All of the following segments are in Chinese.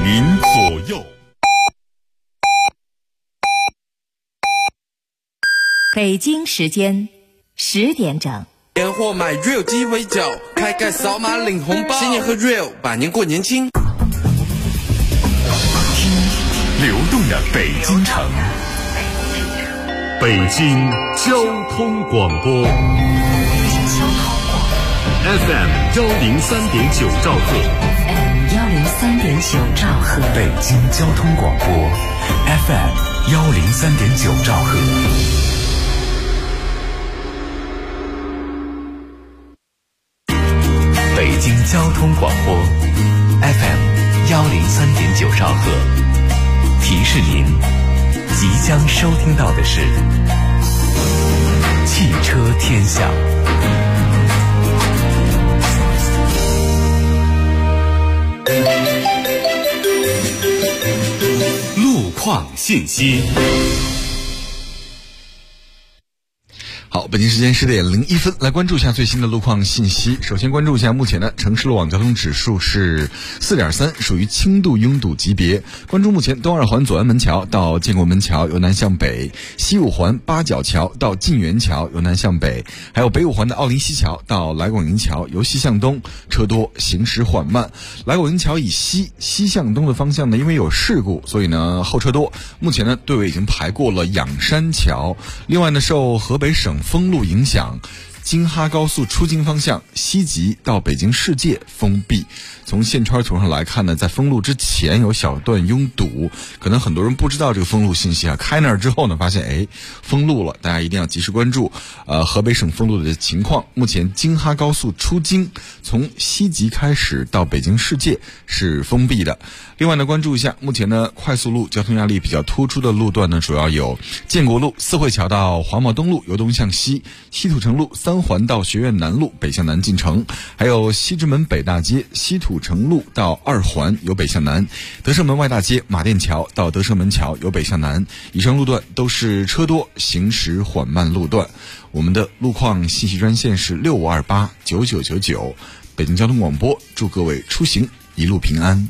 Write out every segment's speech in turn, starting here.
您左右。 北京时间10点整。 年货买 Real 鸡尾酒，开盖扫码领红包，新年喝 Real， 百年过年轻。 听流动的北京城，北京交通广播 FM 103.9兆赫 103.9兆赫， 北京交通广播 FM 103.9兆赫。北京交通广播 FM 103.9兆赫，提示您即将收听到的是汽车天下。路况信息。好，北京时间10点01分，来关注一下最新的路况信息。首先关注一下目前的城市路网交通指数是 4.3， 属于轻度拥堵级别。关注目前东二环左安门桥到建国门桥由南向北，西五环八角桥到晋源桥由南向北，还有北五环的奥林西桥到来广营桥由西向东，车多，行驶缓慢。来广营桥以西向东的方向呢，因为有事故，所以呢后车多。目前呢队尾已经排过了仰山桥。另外呢，受河北省封路影响，京哈高速出京方向西极到北京世界封闭。从线圈图上来看呢，在封路之前有小段拥堵，可能很多人不知道这个封路信息啊。开那儿之后呢，发现封路了，大家一定要及时关注河北省封路的情况。目前京哈高速出京从西极开始到北京世界是封闭的。另外呢，关注一下目前呢快速路交通压力比较突出的路段呢，主要有建国路四惠桥到华贸东路由东向西，西土城路三环到学院南路北向南进城，还有西直门北大街西土城路到二环由北向南，德胜门外大街马甸桥到德胜门桥由北向南。以上路段都是车多行驶缓慢路段。我们的路况信息专线是65289999。北京交通广播祝各位出行一路平安。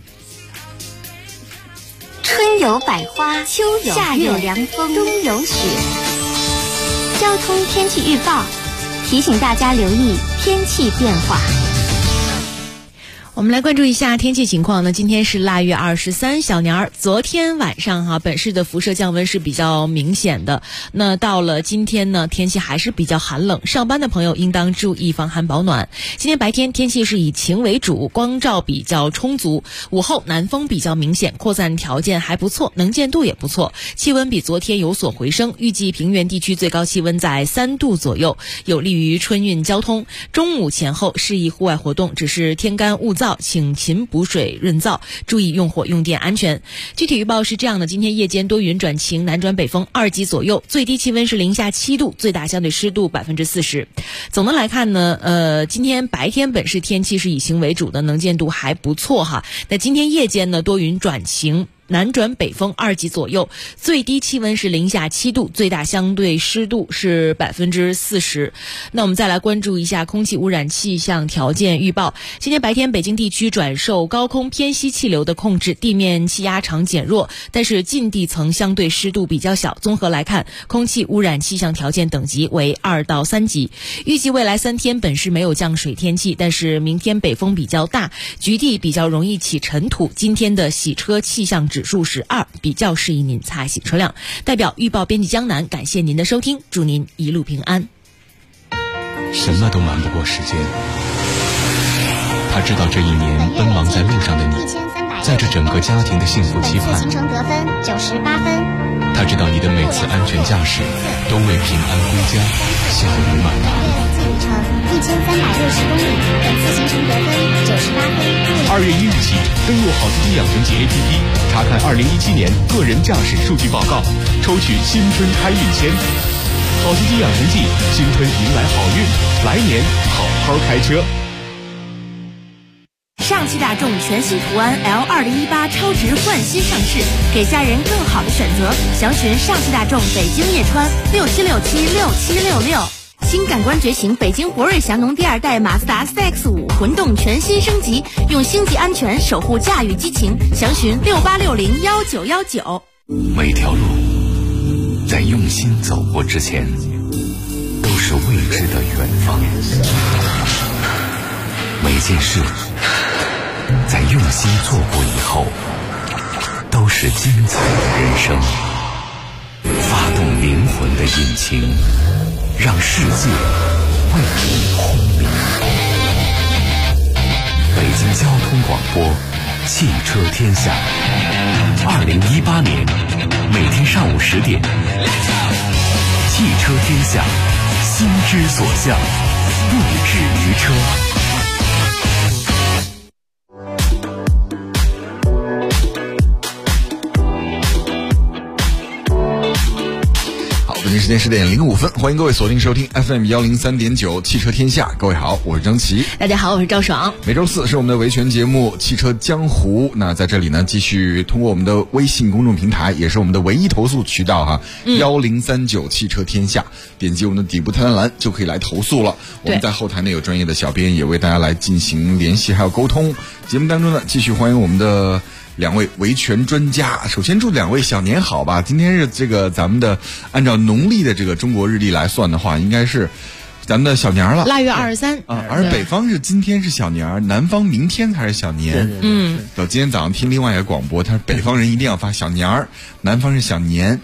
春有百花，秋有夏有凉风，冬有雪。交通天气预报提醒大家留意天气变化。 我们来关注一下天气情况呢。今天是腊月23小年儿，昨天晚上本市的辐射降温是比较明显的。那到了今天呢，天气还是比较寒冷，上班的朋友应当注意防寒保暖。今天白天天气是以晴为主，光照比较充足，午后南风比较明显，扩散条件还不错，能见度也不错，气温比昨天有所回升，预计平原地区最高气温在3度左右，有利于春运交通。中午前后适宜户外活动，只是天干物燥，请勤补水润燥，注意用火用电安全。具体预报是这样的：今天夜间多云转晴，南转北风2级左右，最低气温是零下7度，最大相对湿度40%。总的来看呢，今天白天本市天气是以晴为主的，能见度还不错哈。那今天夜间呢，多云转晴，南转北风2级左右，最低气温是零下7度，最大相对湿度是40%。那我们再来关注一下空气污染气象条件预报。今天白天北京地区转受高空偏西气流的控制，地面气压场减弱，但是近地层相对湿度比较小。综合来看，空气污染气象条件等级为2到3级。预计未来3天本市没有降水天气，但是明天北风比较大，局地比较容易起尘土。今天的洗车气象指数是2，比较适宜您擦洗车辆。代表预报编辑江南，感谢您的收听，祝您一路平安。 什么都瞒不过时间，他知道这一年奔忙在路上的你，在这整个家庭的幸福期盼， 行程得分98分。 他知道你的每次安全驾驶都为平安归家笑语满堂。 里程1360公里，本次行程得分98分。 2月1日起，登录好司机养成记 APP， 查看2017年个人驾驶数据报告，抽取新春开运签。好司机养成记，新春迎来好运，来年好好开车。 上汽大众全新途安 L2018 超值焕新上市，给家人更好的选择。详询上汽大众北京叶川67676766。 新感官觉醒，北京博瑞祥农第2代马自达 CX-5混动全新升级，用星级安全守护驾驭激情，详询68601919。 每条路在用心走过之前，都是未知的远方。每件事在用心做过以后，都是精彩的人生。发动灵魂的引擎，让世界为你轰鸣。北京交通广播，汽车天下。2018年每天上午10点，汽车天下，心之所向，不止于车。 北京时间10点05分，欢迎各位锁定收听 FM103.9 汽车天下。各位好，我是张琪。 大家好，我是赵爽。 每周四是我们的维权节目《汽车江湖》。那在这里呢，继续通过我们的微信公众平台，也是我们的唯一投诉渠道哈，1039汽车天下，点击我们的底部菜单栏就可以来投诉了。我们在后台呢有专业的小编也为大家来进行联系还有沟通。节目当中呢，继续欢迎我们的2位维权专家。首先祝2位小年好吧！今天是这个咱们的按照农历的这个中国日历来算的话，应该是咱们的小年了， 腊月23 啊。而北方是今天是小年，南方明天才是小年。我今天早上听另外一个广播，他说北方人一定要发小年，南方是小年。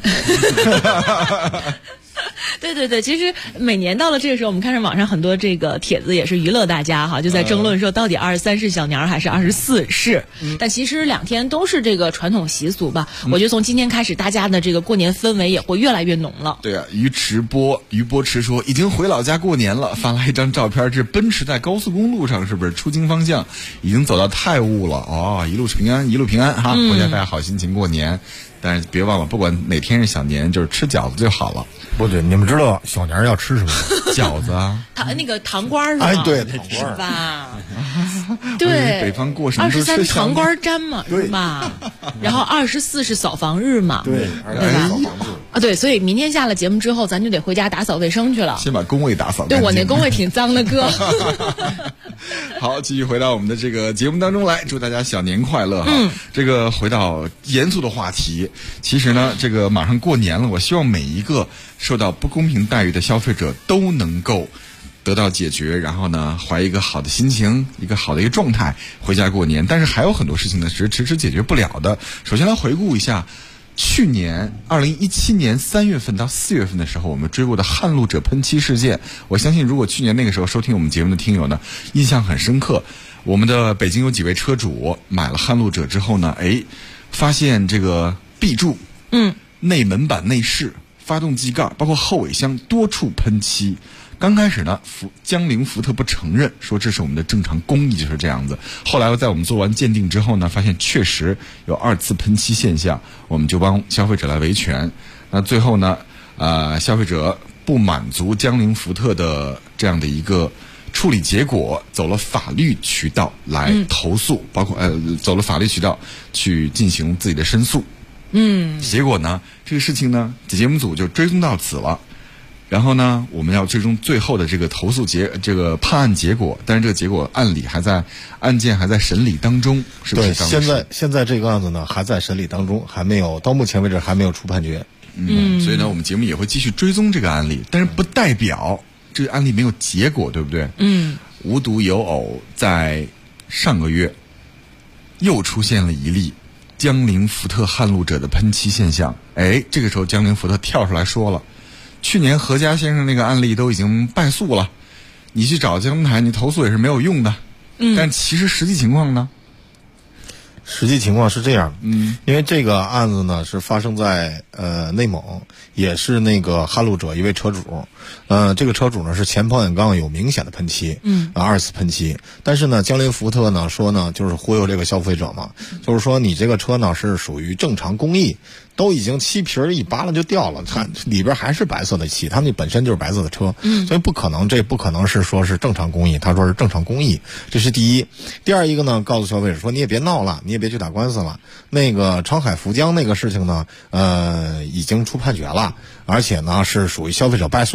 对对对，其实每年到了这个时候，我们看上网上很多这个帖子也是娱乐大家哈，就在争论说到底23是小年还是24是。但其实2天都是这个传统习俗吧。我觉得从今天开始，大家的这个过年氛围也会越来越浓了。 对啊，于波池说已经回老家过年了，发来一张照片，这奔驰在高速公路上，是不是出京方向已经走到泰晤了？哦，一路平安，一路平安哈，回家大家好心情过年。但是别忘了，不管哪天是小年，就是吃饺子就好了。 不对，你们知道小年要吃什么？ 饺子啊， 那个糖瓜是吧？ 哎，对，糖瓜是吧？对， 北方过什么都吃 23糖瓜粘嘛，是吧？然后24是扫房日嘛， 对吧？啊，对，所以明天下了节目之后，咱就得回家打扫卫生去了。 先把工位打扫干净。 对，我那工位挺脏的，哥。 好，继续回到我们的这个节目当中来，祝大家小年快乐哈。这个回到严肃的话题，其实呢，这个马上过年了，我希望每一个受到不公平待遇的消费者都能够得到解决，然后呢，怀一个好的心情，一个好的一个状态回家过年。但是还有很多事情呢是迟迟解决不了的。首先来回顾一下去年2017年3月份到4月份的时候，我们追过的撼路者喷漆事件。我相信如果去年那个时候收听我们节目的听友呢，印象很深刻。我们的北京有几位车主买了撼路者之后呢，发现这个壁柱、内门板内饰、发动机盖包括后尾箱多处喷漆。刚开始呢，江铃福特不承认，说这是我们的正常工艺，就是这样子。后来在我们做完鉴定之后呢，发现确实有2次喷漆现象，我们就帮消费者来维权。那最后呢，消费者不满足江铃福特的这样的一个处理结果，走了法律渠道来投诉，包括走了法律渠道去进行自己的申诉。结果呢，这个事情呢，节目组就追踪到此了。然后呢，我们要追踪最后的这个投诉这个判案结果，但是这个结果案件还在审理当中，是不是？ 对，现在这个案子呢还在审理当中，到目前为止还没有出判决。 所以呢，我们节目也会继续追踪这个案例，但是不代表这个案例没有结果，对不对？无独有偶，在上个月又出现了一例江铃福特撼路者的喷漆现象。这个时候江铃福特跳出来说了，去年何家先生那个案例都已经败诉了，你去找交通台你投诉也是没有用的。但其实实际情况呢？ 实际情况是这样，因为这个案子呢是发生在内蒙，也是那个撼路者一位车主，这个车主呢是前保险杠有明显的喷漆，2次喷漆，但是呢江铃福特呢说呢就是忽悠这个消费者嘛，就是说你这个车呢是属于正常工艺，都已经漆皮一扒拉就掉了，它里边还是白色的漆，他们本身就是白色的车，所以不可能是说是正常工艺，他说是正常工艺，这是第一。第二一个呢，告诉消费者说你也别闹了，你也别去打官司了，那个昌海福江那个事情呢，已经出判决了，而且呢是属于消费者败诉的，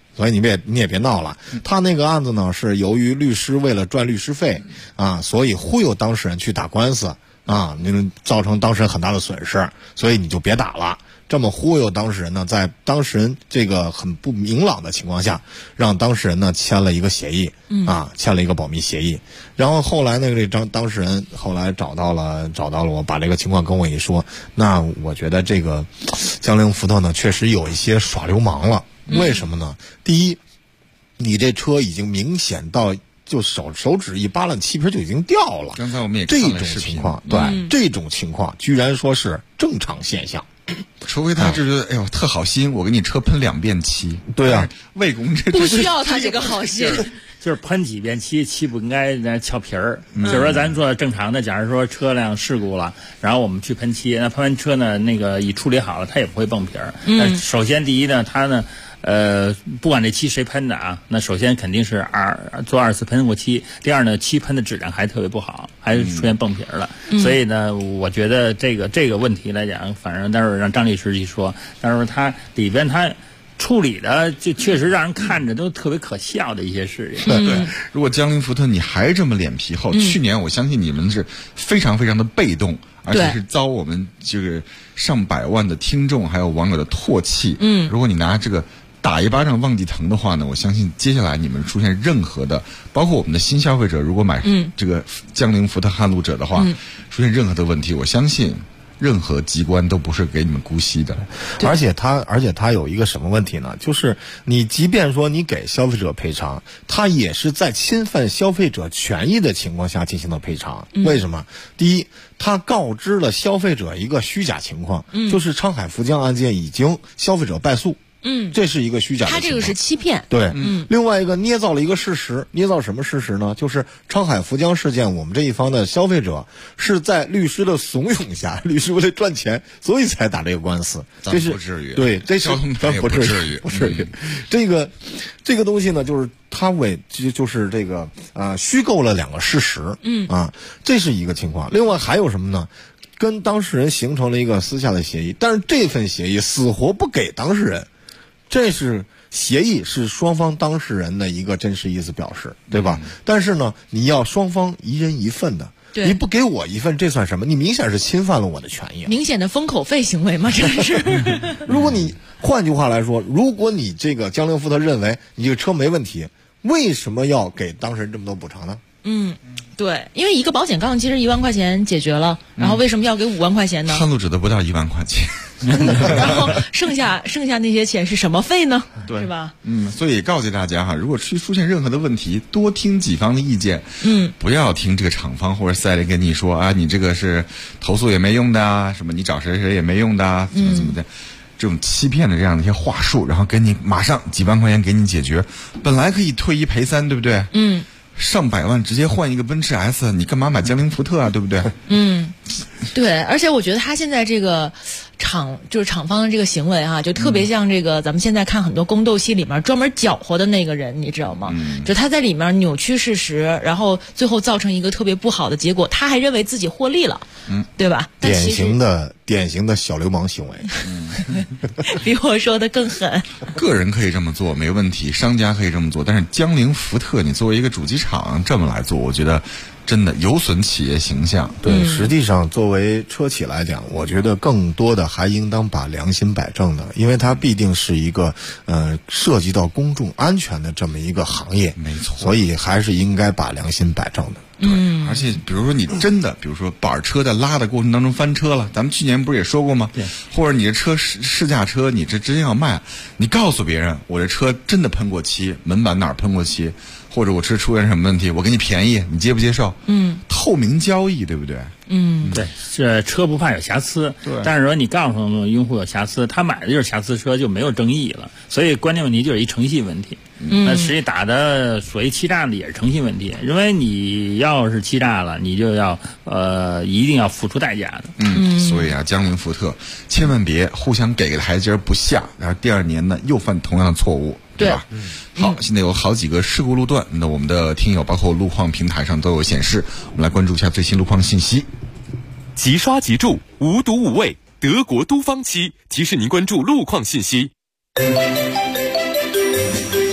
所以你也别闹了。他那个案子呢，是由于律师为了赚律师费啊，所以忽悠当事人去打官司啊，造成当事人很大的损失，所以你就别打了。这么忽悠当事人呢，在当事人这个很不明朗的情况下，让当事人呢签了一个协议，签了一个保密协议。然后后来呢，当事人后来找到了我，把这个情况跟我一说，那我觉得这个江铃福特呢确实有一些耍流氓了。为什么呢？第一，你这车已经明显到就手指一扒拉，漆皮就已经掉了。 刚才我们也看了视频， 这种情况居然说是正常现象。 除非他就是哎呦特好心，我给你车喷2遍漆。 对啊， 魏公这不需要他这个好心， 就是喷几遍漆不应该翘皮儿。就是说咱做正常的，假如说车辆事故了，然后我们去喷漆，那喷完车呢，那个一处理好了，它也不会蹦皮儿。那首先第一呢，它呢。不管这漆谁喷的啊，那首先肯定是做2次喷过漆。第二呢，漆喷的质量还特别不好，还出现蹦皮了。所以呢，我觉得这个问题来讲，反正待会儿让张律师去说，但是他里边他处理的就确实让人看着都特别可笑的一些事情。 对，如果江铃福特你还这么脸皮厚，去年我相信你们是非常非常的被动。而且是遭我们这个上百万的听众还有网友的唾弃。如果你拿这个打一巴掌忘记疼的话呢，我相信接下来你们出现任何的，包括我们的新消费者，如果买这个江铃福特撼路者的话，出现任何的问题，我相信任何机关都不是给你们姑息的。 而且他有一个什么问题呢？就是你即便说你给消费者赔偿，他也是在侵犯消费者权益的情况下进行的赔偿。为什么？第一，他告知了消费者一个虚假情况，就是昌海福江案件已经消费者败诉。这是一个虚假的情况， 他这个是欺骗。 对，另外一个捏造了一个事实，捏造什么事实呢？就是昌海福江事件，我们这一方的消费者是在律师的怂恿下，律师为了赚钱，所以才打这个官司。这是不至于， 对，这是不至于， 不至于。这个东西呢，就是他就是这个虚构了2个事实。这是一个情况。另外还有什么呢？跟当事人形成了一个私下的协议，但是这份协议死活不给当事人。这是协议，是双方当事人的一个真实意思表示，对吧？但是呢，你要双方一人一份的，你不给我一份，这算什么？你明显是侵犯了我的权益， 明显的封口费行为吗？这是。 如果你换句话来说，如果你这个江铃福特认为你这个车没问题，为什么要给当事人这么多补偿呢？ 对，因为一个保险杠其实1万块钱解决了，然后为什么要给5万块钱呢？ 撼路者的不到1万块钱。 然后剩下那些钱是什么费呢？ 对， 是吧？ 所以告诫大家哈，如果出现任何的问题，多听己方的意见，不要听这个厂方或者4S店跟你说啊，你这个是投诉也没用的啊，什么你找谁也没用的啊，怎么的，这种欺骗的这样的一些话术，然后给你马上几万块钱给你解决，本来可以退1赔3，对不对？上百万直接换一个奔驰 S， 你干嘛买江铃福特啊？对不对？ 对，而且我觉得他现在这个厂方的这个行为啊，就特别像这个咱们现在看很多宫斗戏里面专门搅和的那个人，你知道吗？就他在里面扭曲事实，然后最后造成一个特别不好的结果，他还认为自己获利了，对吧？ 典型的小流氓行为。 比我说的更狠。 个人可以这么做没问题，商家可以这么做，但是江铃福特你作为一个主机厂这么来做，我觉得真的有损企业形象。 对，实际上作为车企来讲，我觉得更多的还应当把良心摆正的，因为它必定是一个涉及到公众安全的这么一个行业， 没错， 所以还是应该把良心摆正的。 对，而且比如说你真的，比如说板车在拉的过程当中翻车了，咱们去年不是也说过吗？ 对。 或者你这车试驾车，你这直接要卖，你告诉别人我这车真的喷过漆，门板哪儿喷过漆，或者我车出现什么问题，我给你便宜，你接不接受？透明交易，对不对？ 对，这车不怕有瑕疵， 对。 但是说你告诉用户有瑕疵，他买的就是瑕疵车，就没有争议了。所以关键问题就是一诚信问题。那实际打的所谓欺诈的也是诚信问题，因为你要是欺诈了，你就要一定要付出代价的。 所以啊，江铃福特千万别互相给个台阶不下，然后第2年呢又犯同样的错误，对吧？好，现在有好几个事故路段，那我们的听友包括路况平台上都有显示，我们来关注一下最新路况信息。 即刷即注，无毒无畏，德国都方漆提示您关注路况信息。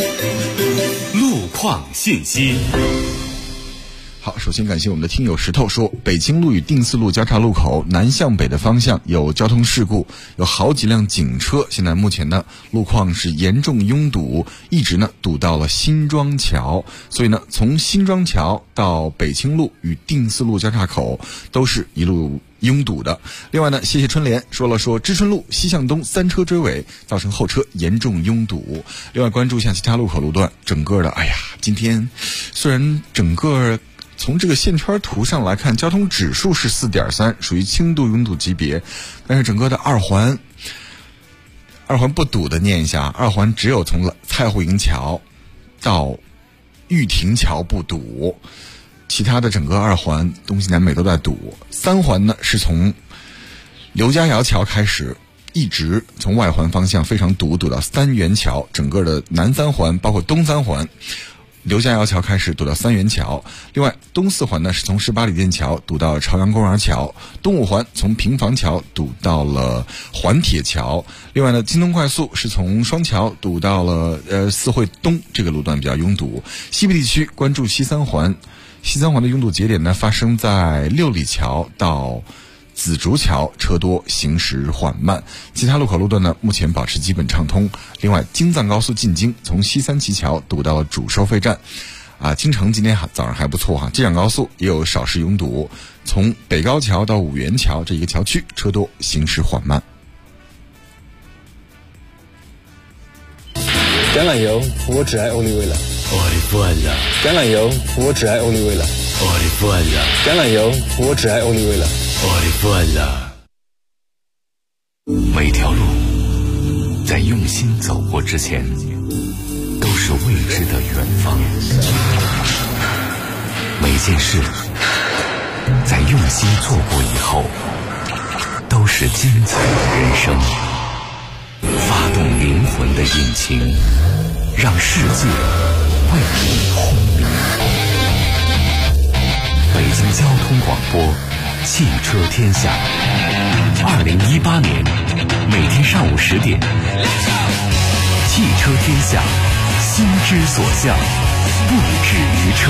况信息。 好，首先感谢我们的听友石头说，北京路与定四路交叉路口南向北的方向有交通事故，有好几辆警车，现在目前呢路况是严重拥堵，一直呢堵到了新庄桥，所以呢从新庄桥到北清路与定四路交叉口都是一路拥堵的。另外呢，谢谢春联说知春路西向东3车追尾，造成后车严重拥堵。另外关注一下其他路口路段，整个的今天虽然整个从这个线圈图上来看，交通指数是 4.3， 属于轻度拥堵级别，但是整个的二环不堵的念一下，二环只有从蔡户营桥到玉亭桥不堵，其他的整个二环东西南北都在堵。三环呢是从刘家窑桥开始，一直从外环方向非常堵到三元桥，整个的南三环包括东三环刘家窑桥开始堵到三元桥。另外东四环呢是从18里店桥堵到朝阳公园桥，东五环从平房桥堵到了环铁桥。另外呢京东快速是从双桥堵到了四惠东，这个路段比较拥堵。西部地区关注西三环的拥堵节点呢发生在六里桥到紫竹桥，车多行驶缓慢，其他路口路段呢目前保持基本畅通。另外京藏高速进京从西三旗桥堵到了主收费站京城今天早上还不错机场高速也有少时拥堵，从北高桥到五元桥这一个桥区车多行驶缓慢。 橄榄油，我只爱欧丽味了。 我的父了。 橄榄油，我只爱欧丽味了。 我的父了。 橄榄油，我只爱欧丽味了。 我的父了。 每条路在用心走过之前，都是未知的远方。每件事在用心做过以后，都是精彩的人生。发动灵魂的引擎，让世界为你轰鸣。北京交通广播，汽车天下。2018年每天上午10点，汽车天下，心之所向，不止于车。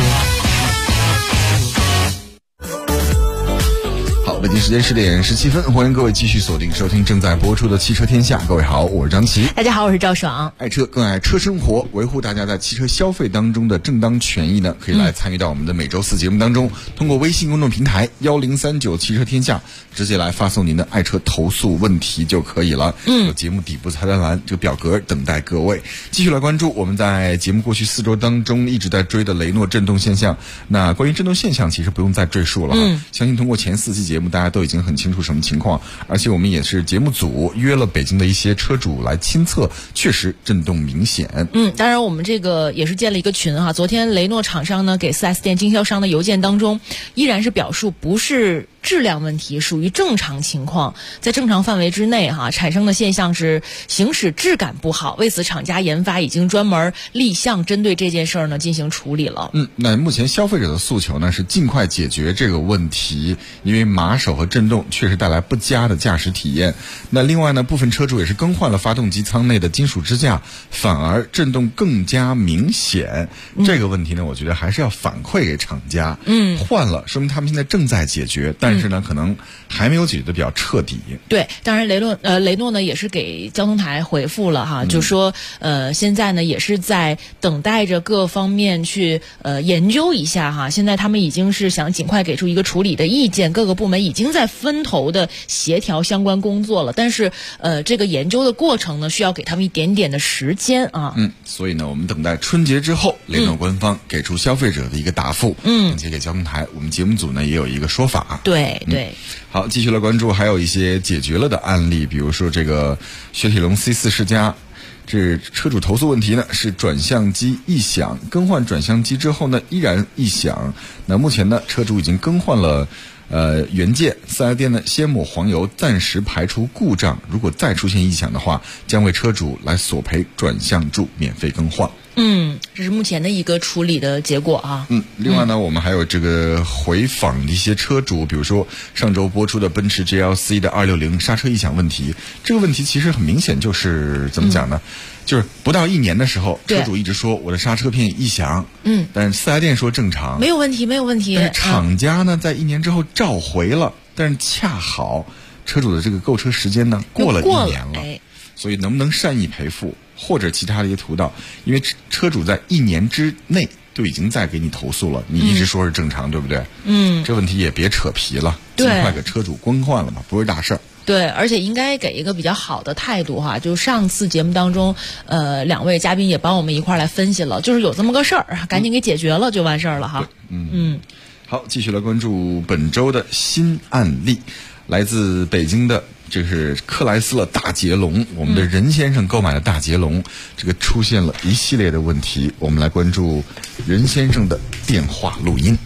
北京时间10点17分，欢迎各位继续锁定收听正在播出的汽车天下。各位好，我是张琪。 大家好，我是赵爽。 爱车更爱车生活，维护大家在汽车消费当中的正当权益呢，可以来参与到我们的每周4节目当中，通过微信公众平台1039汽车天下直接来发送您的爱车投诉问题就可以了。有节目底部菜单栏这个表格等待各位继续来关注。我们在节目过去4周当中一直在追的雷诺震动现象，那关于震动现象其实不用再赘述了相信通过前4期节目大家都已经很清楚什么情况，而且我们也是节目组约了北京的一些车主来亲测，确实震动明显。 当然我们这个也是建了一个群昨天雷诺厂商呢给 4S 店经销商的邮件当中依然是表述不是质量问题，属于正常情况，在正常范围之内产生的现象是行驶质感不好，为此厂家研发已经专门立项针对这件事儿呢进行处理了。 那目前消费者的诉求呢是尽快解决这个问题，因为马手和震动确实带来不佳的驾驶体验。那另外呢，部分车主也是更换了发动机舱内的金属支架，反而震动更加明显。这个问题呢，我觉得还是要反馈给厂家。换了，说明他们现在正在解决，但是呢，可能还没有解决的比较彻底。 对，当然雷诺呢也是给交通台回复了就说现在呢也是在等待着各方面去研究一下现在他们已经是想尽快给出一个处理的意见，各个部门已经在分头的协调相关工作了，但是这个研究的过程呢需要给他们一点点的时间所以呢我们等待春节之后雷诺官方给出消费者的一个答复并且给交通台我们节目组呢也有一个说法。 对好，继续来关注还有一些解决了的案例，比如说这个雪铁龙 C4 世嘉，这车主投诉问题呢是转向机异响，更换转向机之后呢依然异响。那目前呢车主已经更换了原件，4S店呢先抹黄油，暂时排除故障，如果再出现异响的话，将为车主来索赔转向柱免费更换。 这是目前的一个处理的结果啊。 另外呢，我们还有这个回访的一些车主，比如说上周播出的奔驰 GLC 的260刹车异响问题，这个问题其实很明显就是怎么讲呢？就是不到1年的时候，车主一直说我的刹车片异响，但是4S店说正常， 没有问题，没有问题。 但是厂家呢，在1年之后召回了，但是恰好车主的这个购车时间呢过了1年了，所以能不能善意赔付或者其他的一些途道？因为车主在1年之内就已经在给你投诉了，你一直说是正常，对不对？这问题也别扯皮了，尽快给车主更换了吧，不是大事儿。 对，而且应该给一个比较好的态度哈。就上次节目当中，2位嘉宾也帮我们一块儿来分析了，就是有这么个事儿，赶紧给解决了就完事儿了哈。 好，继续来关注本周的新案例，来自北京的这是克莱斯勒大捷龙，我们的任先生购买的大捷龙，这个出现了一系列的问题，我们来关注任先生的电话录音。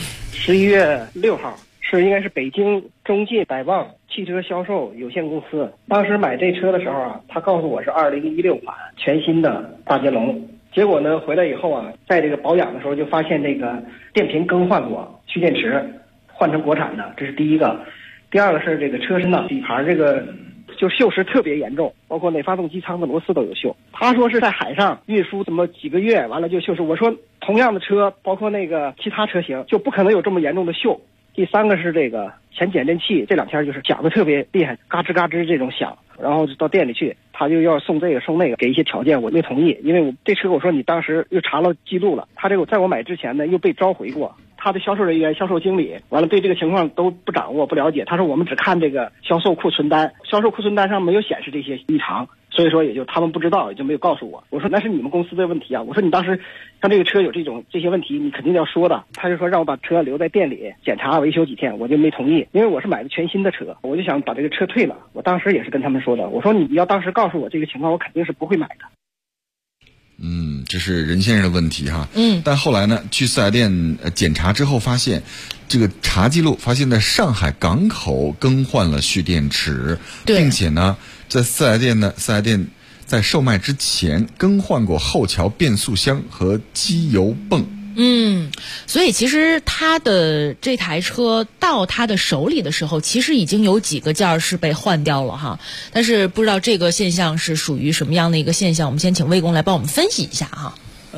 11月6号应该是北京中进百旺汽车销售有限公司。当时买这车的时候啊，他告诉我是2016款全新的大捷龙。结果呢，回来以后啊，在这个保养的时候就发现这个电瓶更换过，蓄电池换成国产的，这是第一个。第二个是这个车身呢，底盘这个就锈蚀特别严重，包括那发动机舱的螺丝都有锈。他说是在海上运输这么几个月，完了就锈蚀。我说同样的车，包括那个其他车型，就不可能有这么严重的锈。第三个是这个前减震器，这2天就是响的特别厉害，嘎吱嘎吱这种响，然后就到店里去，他就要送这个送那个，给一些条件，我没同意，因为我这车我说你当时又查了记录了，他这个在我买之前呢又被召回过，他的销售人员、销售经理完了对这个情况都不掌握、不了解，他说我们只看这个销售库存单，销售库存单上没有显示这些异常，所以说也就他们不知道，也就没有告诉我。我说那是你们公司的问题啊，我说你当时像这个车有这些问题，你肯定要说的。他就说让我把车留在店里检查维修几天，我就没同意，因为我是买的全新的车，我就想把这个车退了。我当时也是跟他们说的，我说你要当时告诉我这个情况，我肯定是不会买的。 这是任先生的问题哈。但后来呢，去4S店检查之后发现，这个查记录发现在上海港口更换了蓄电池，并且呢，在4S店在售卖之前更换过后桥变速箱和机油泵。 所以其实他的这台车到他的手里的时候，其实已经有几个件是被换掉了哈。但是不知道这个现象是属于什么样的一个现象，我们先请魏工来帮我们分析一下哈。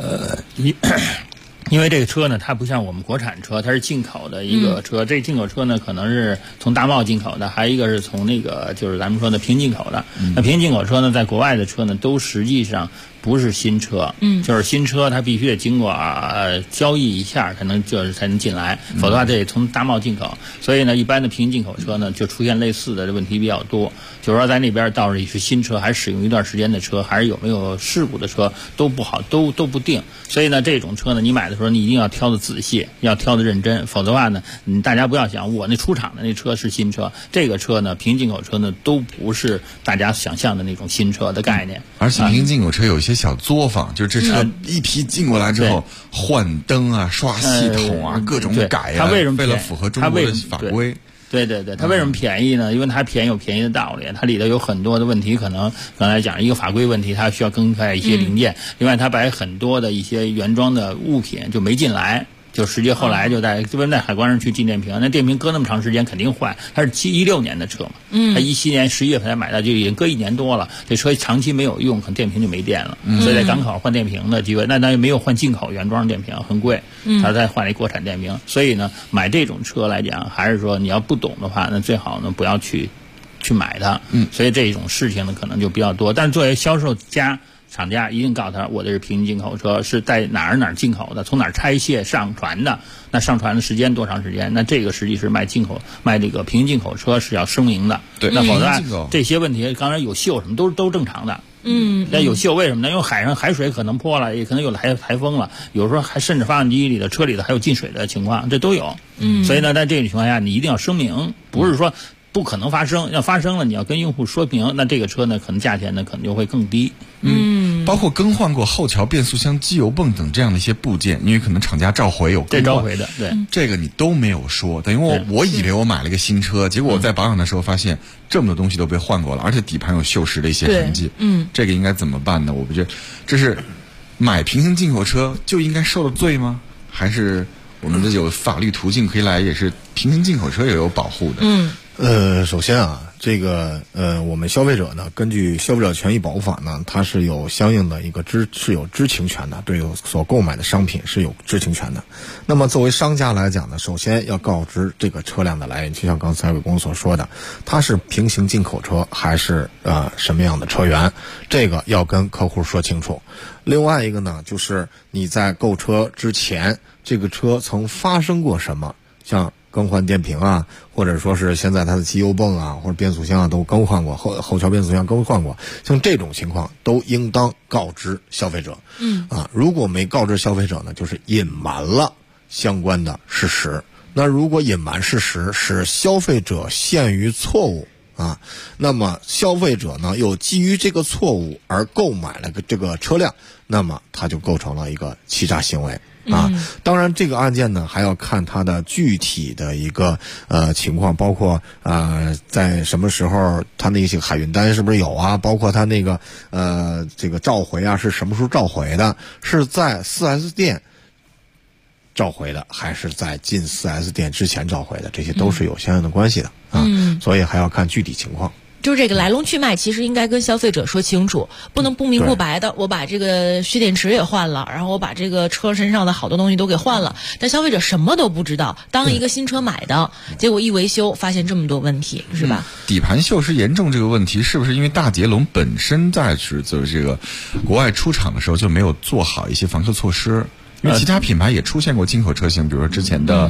因为这个车呢，它不像我们国产车，它是进口的一个车。这进口车呢，可能是从大贸进口的，还有一个是从那个就是咱们说的平进口的。那平进口车呢，在国外的车呢，都实际上不是新车，就是新车它必须得经过交易一下才能进来，否则的话这得从大贸进口。所以呢，一般的平行进口车呢，就出现类似的问题比较多。就是说在那边到底是新车还是使用一段时间的车，还是有没有事故的车都不好，都不定。所以呢，这种车呢，你买的时候你一定要挑的仔细，要挑的认真，否则的话呢，大家不要想我那出厂的那车是新车，这个车呢，平行进口车呢都不是大家想象的那种新车的概念。 而且平行进口车有一些小作坊，就是这车一批进过来之后，换灯啊、刷系统啊、各种改啊， 它为什么为了符合中国的法规？ 对，它为什么便宜呢？因为它便宜有便宜的道理，它里头有很多的问题，可能刚才讲一个法规问题，它需要更改一些零件，另外它把很多的一些原装的物品就没进来。就实际后来就在海关上去进电瓶，那电瓶搁那么长时间肯定坏。它是16年的车嘛，它17年11月份才买到，就已经搁1年多了。这车长期没有用，可能电瓶就没电了。所以在港口换电瓶的机会，那也没有换进口原装电瓶，很贵。他再换了一国产电瓶，所以呢，买这种车来讲，还是说你要不懂的话，那最好呢不要去买它。所以这种事情呢可能就比较多。但是作为销售厂家一定告诉他，我这是平行进口车，是在哪儿进口的，从哪儿拆卸上传的，那上传的时间多长时间？那这个实际是卖这个平行进口车是要声明的。 对， 那否则这些问题，刚才有锈什么都正常的。那有锈为什么呢？因为海上海水可能泼了，也可能有台风了，有时候还甚至发动机里的车里的还有进水的情况，这都有。所以呢，在这种情况下，你一定要声明，不是说不可能发生，要发生了你要跟用户说明，那这个车呢可能价钱呢可能就会更低。 包括更换过后桥变速箱、机油泵等这样的一些部件，因为可能厂家召回有更换， 这召回的，对， 这个你都没有说，等于我以为我买了个新车，结果我在保养的时候发现这么多东西都被换过了，而且底盘有锈蚀的一些痕迹。这个应该怎么办呢？我不觉得这是买平行进口车就应该受了罪吗？还是我们的有法律途径可以来，也是平行进口车也有保护的？ 首先啊，这个我们消费者呢，根据《消费者权益保护法》呢，它是有相应的一个是有知情权的，对所购买的商品是有知情权的。那么作为商家来讲呢，首先要告知这个车辆的来源，就像刚才伟公所说的，它是平行进口车还是什么样的车源，这个要跟客户说清楚。另外一个呢，就是你在购车之前，这个车曾发生过什么，像更换电瓶啊，或者说是现在它的机油泵啊，或者变速箱啊都更换过，后桥变速箱更换过，像这种情况都应当告知消费者。如果没告知消费者呢，就是隐瞒了相关的事实。那如果隐瞒事实使消费者陷于错误那么消费者呢又基于这个错误而购买了这个车辆，那么他就构成了一个欺诈行为。当然这个案件呢还要看它的具体的一个情况，包括在什么时候它那些海运单是不是有啊，包括它那个这个召回啊是什么时候召回的，是在 4S 店召回的还是在进 4S 店之前召回的，这些都是有相应的关系的所以还要看具体情况。 就是这个来龙去脉，其实应该跟消费者说清楚，不能不明不白的。我把这个蓄电池也换了，然后我把这个车身上的好多东西都给换了，但消费者什么都不知道，当一个新车买的，结果一维修发现这么多问题，是吧？ 底盘锈蚀严重这个问题，是不是因为大捷龙本身在就是这个国外出厂的时候就没有做好一些防锈措施？因为其他品牌也出现过进口车型，比如说之前的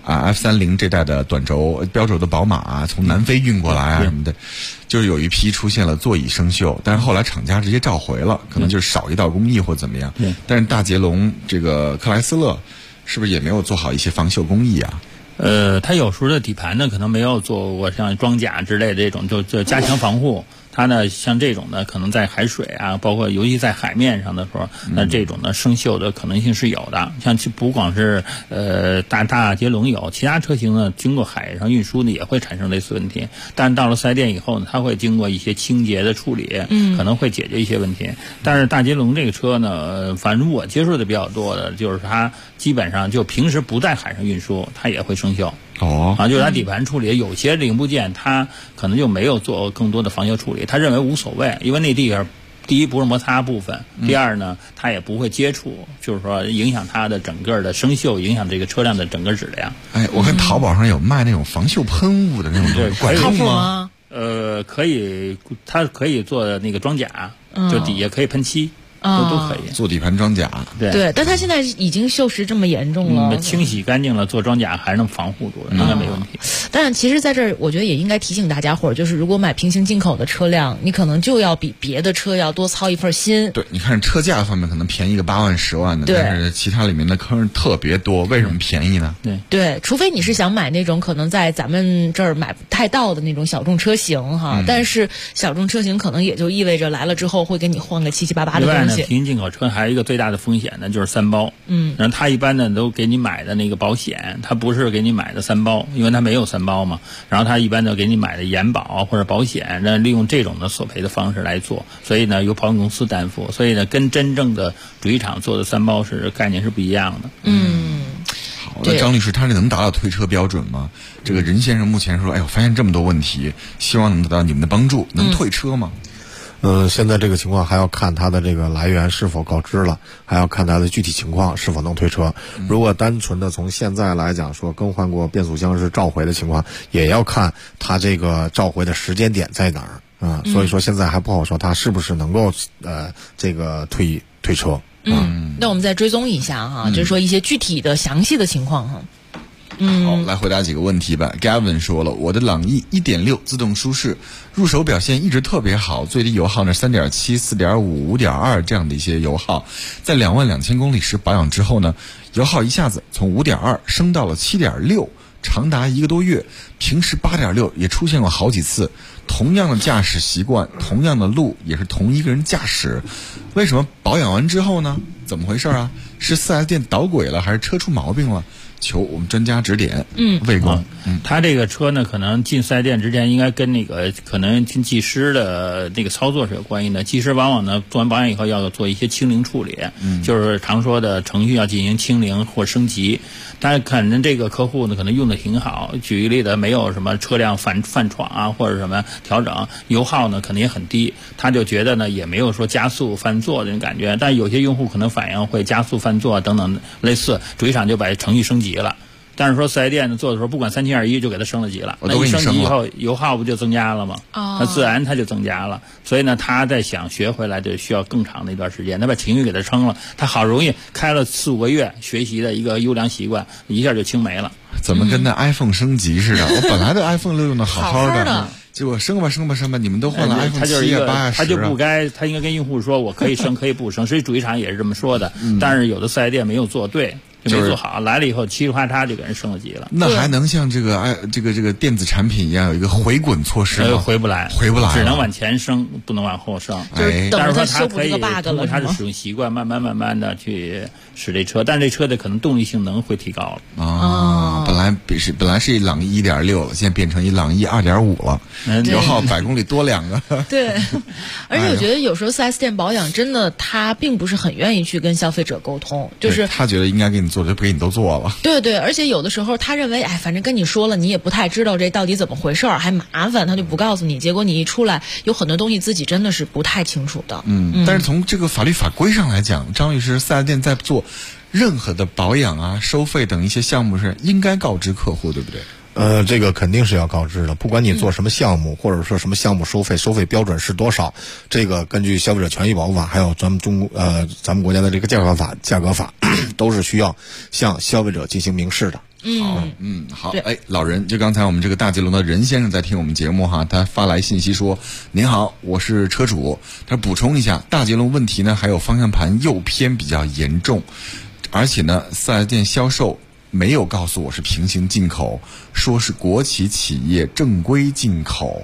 F30这代的短轴标轴的宝马从南非运过来什么的，就是有一批出现了座椅生锈，但是后来厂家直接召回了，可能就是少一道工艺或怎么样。但是大捷龙这个克莱斯勒是不是也没有做好一些防锈工艺啊？ 它有时候的底盘呢可能没有做过像装甲之类的这种就加强防护。它呢，像这种呢，可能在海水啊，包括尤其在海面上的时候，那这种呢生锈的可能性是有的。像不光是大捷龙有，其他车型呢，经过海上运输呢也会产生类似问题。但到了4S店以后呢，它会经过一些清洁的处理，可能会解决一些问题。但是大捷龙这个车呢，反正我接触的比较多的，就是它基本上就平时不在海上运输，它也会生锈。就是它底盘处理有些零部件，它可能就没有做更多的防锈处理，他认为无所谓，因为那地方第一不是摩擦部分，第二呢，它也不会接触，就是说影响它的整个的生锈，影响这个车辆的整个质量。 我看淘宝上有卖那种防锈喷雾的那种东西，管用吗？ 可以，它可以做那个装甲，就底下可以喷漆。都可以做底盘装甲， 对，但它现在已经锈蚀这么严重了， 清洗干净了做装甲还能防护住，应该没问题。 但是其实在这儿，我觉得也应该提醒大家伙儿，就是如果买平行进口的车辆，你可能就要比别的车要多操一份心。 对，你看车价方面可能便宜个8万10万的，但是其他里面的坑特别多，为什么便宜呢？ 对，除非你是想买那种可能在咱们这儿买不太到的那种小众车型哈，但是小众车型可能也就意味着来了之后会给你换个七七八八的东西。 平行进口车还有一个最大的风险呢，就是3包。然后他一般呢都给你买的那个保险，他不是给你买的3包，因为他没有3包嘛。然后他一般都给你买的延保或者保险，那利用这种的索赔的方式来做，所以呢由保险公司担负，所以呢跟真正的主机厂做的3包是概念是不一样的。 好，那张律师，他是能达到退车标准吗？这个任先生目前说，我发现这么多问题，希望能得到你们的帮助，能退车吗？ 现在这个情况还要看它的这个来源是否告知了，还要看它的具体情况是否能退车。如果单纯的从现在来讲说更换过变速箱是召回的情况，也要看它这个召回的时间点在哪儿所以说现在还不好说它是不是能够这个退车。 那我们再追踪一下哈，就是说一些具体的详细的情况哈。 好，来回答几个问题吧。Gavin 说了，我的朗逸 1.6 自动舒适入手表现一直特别好，最低油耗呢 3.7、4.5、5.2 这样的一些油耗，在22000公里时保养之后呢，油耗一下子从 5.2 升到了 7.6， 长达1个多月，平时 8.6 也出现过好几次。同样的驾驶习惯，同样的路，也是同一个人驾驶，为什么保养完之后呢？怎么回事啊？是 4S 店捣鬼了，还是车出毛病了？ 求我们专家指点。魏工， 他这个车呢，可能进4S店之前应该跟那个可能进技师的那个操作是有关系的。技师往往呢做完保养以后要做一些清零处理，就是常说的程序要进行清零或升级。但是可能这个客户呢可能用的挺好，举个例子，没有什么车辆犯闯啊或者什么调整，油耗呢可能也很低，他就觉得呢也没有说加速犯错的那种感觉。但有些用户可能反映会加速犯错等等类似，主机厂就把程序升级了。但是说4S店做的时候，不管3721就给它升了级了，那一升级以后油耗不就增加了吗？那自然它就增加了。所以呢，他在想学回来就需要更长的一段时间。他把情绪给它撑了，他好容易开了4-5个月学习的一个优良习惯，一下就清没了。 怎么跟那 iPhone 升级似的？我本来的 iPhone 6用的好好的，结果升吧，你们都换了 iPhone 7、8、10， 他就不该，他应该跟用户说，我可以升，可以不升。所以主机厂也是这么说的，但是有的4S店没有做对。就没做好，来了以后嘁哩咔嚓就给人升了级了。 那还能像这个电子产品一样有一个回滚措施吗？ 回不来，只能往前升，不能往后升。但是说它可以通过它的使用习惯，慢慢的去使这车，但是这车的可能动力性能会提高了。 本来是一朗逸 1.6 了，现在变成一朗逸 2.5 了，油耗100公里多2个。 对，而且我觉得有时候4S店保养真的他并不是很愿意去跟消费者沟通，就是他觉得应该给你做的就不给你都做了。 对，而且有的时候他认为，反正跟你说了，你也不太知道这到底怎么回事儿，还麻烦，他就不告诉你。结果你一出来，有很多东西自己真的是不太清楚的。 但是从这个法律法规上来讲，张律师，4S店在做任何的保养啊、收费等一些项目是应该告知客户，对不对？ 这个肯定是要告知的，不管你做什么项目，或者说什么项目收费标准是多少，这个根据消费者权益保护法，还有咱们国家的这个价格法，都是需要向消费者进行明示的。 好，老人，就刚才我们这个大吉隆的任先生在听我们节目哈，他发来信息说：“您好，我是车主。”他补充一下，大吉隆问题呢，还有方向盘右偏比较严重，而且呢，4S店销售没有告诉我是平行进口，说是国企企业正规进口。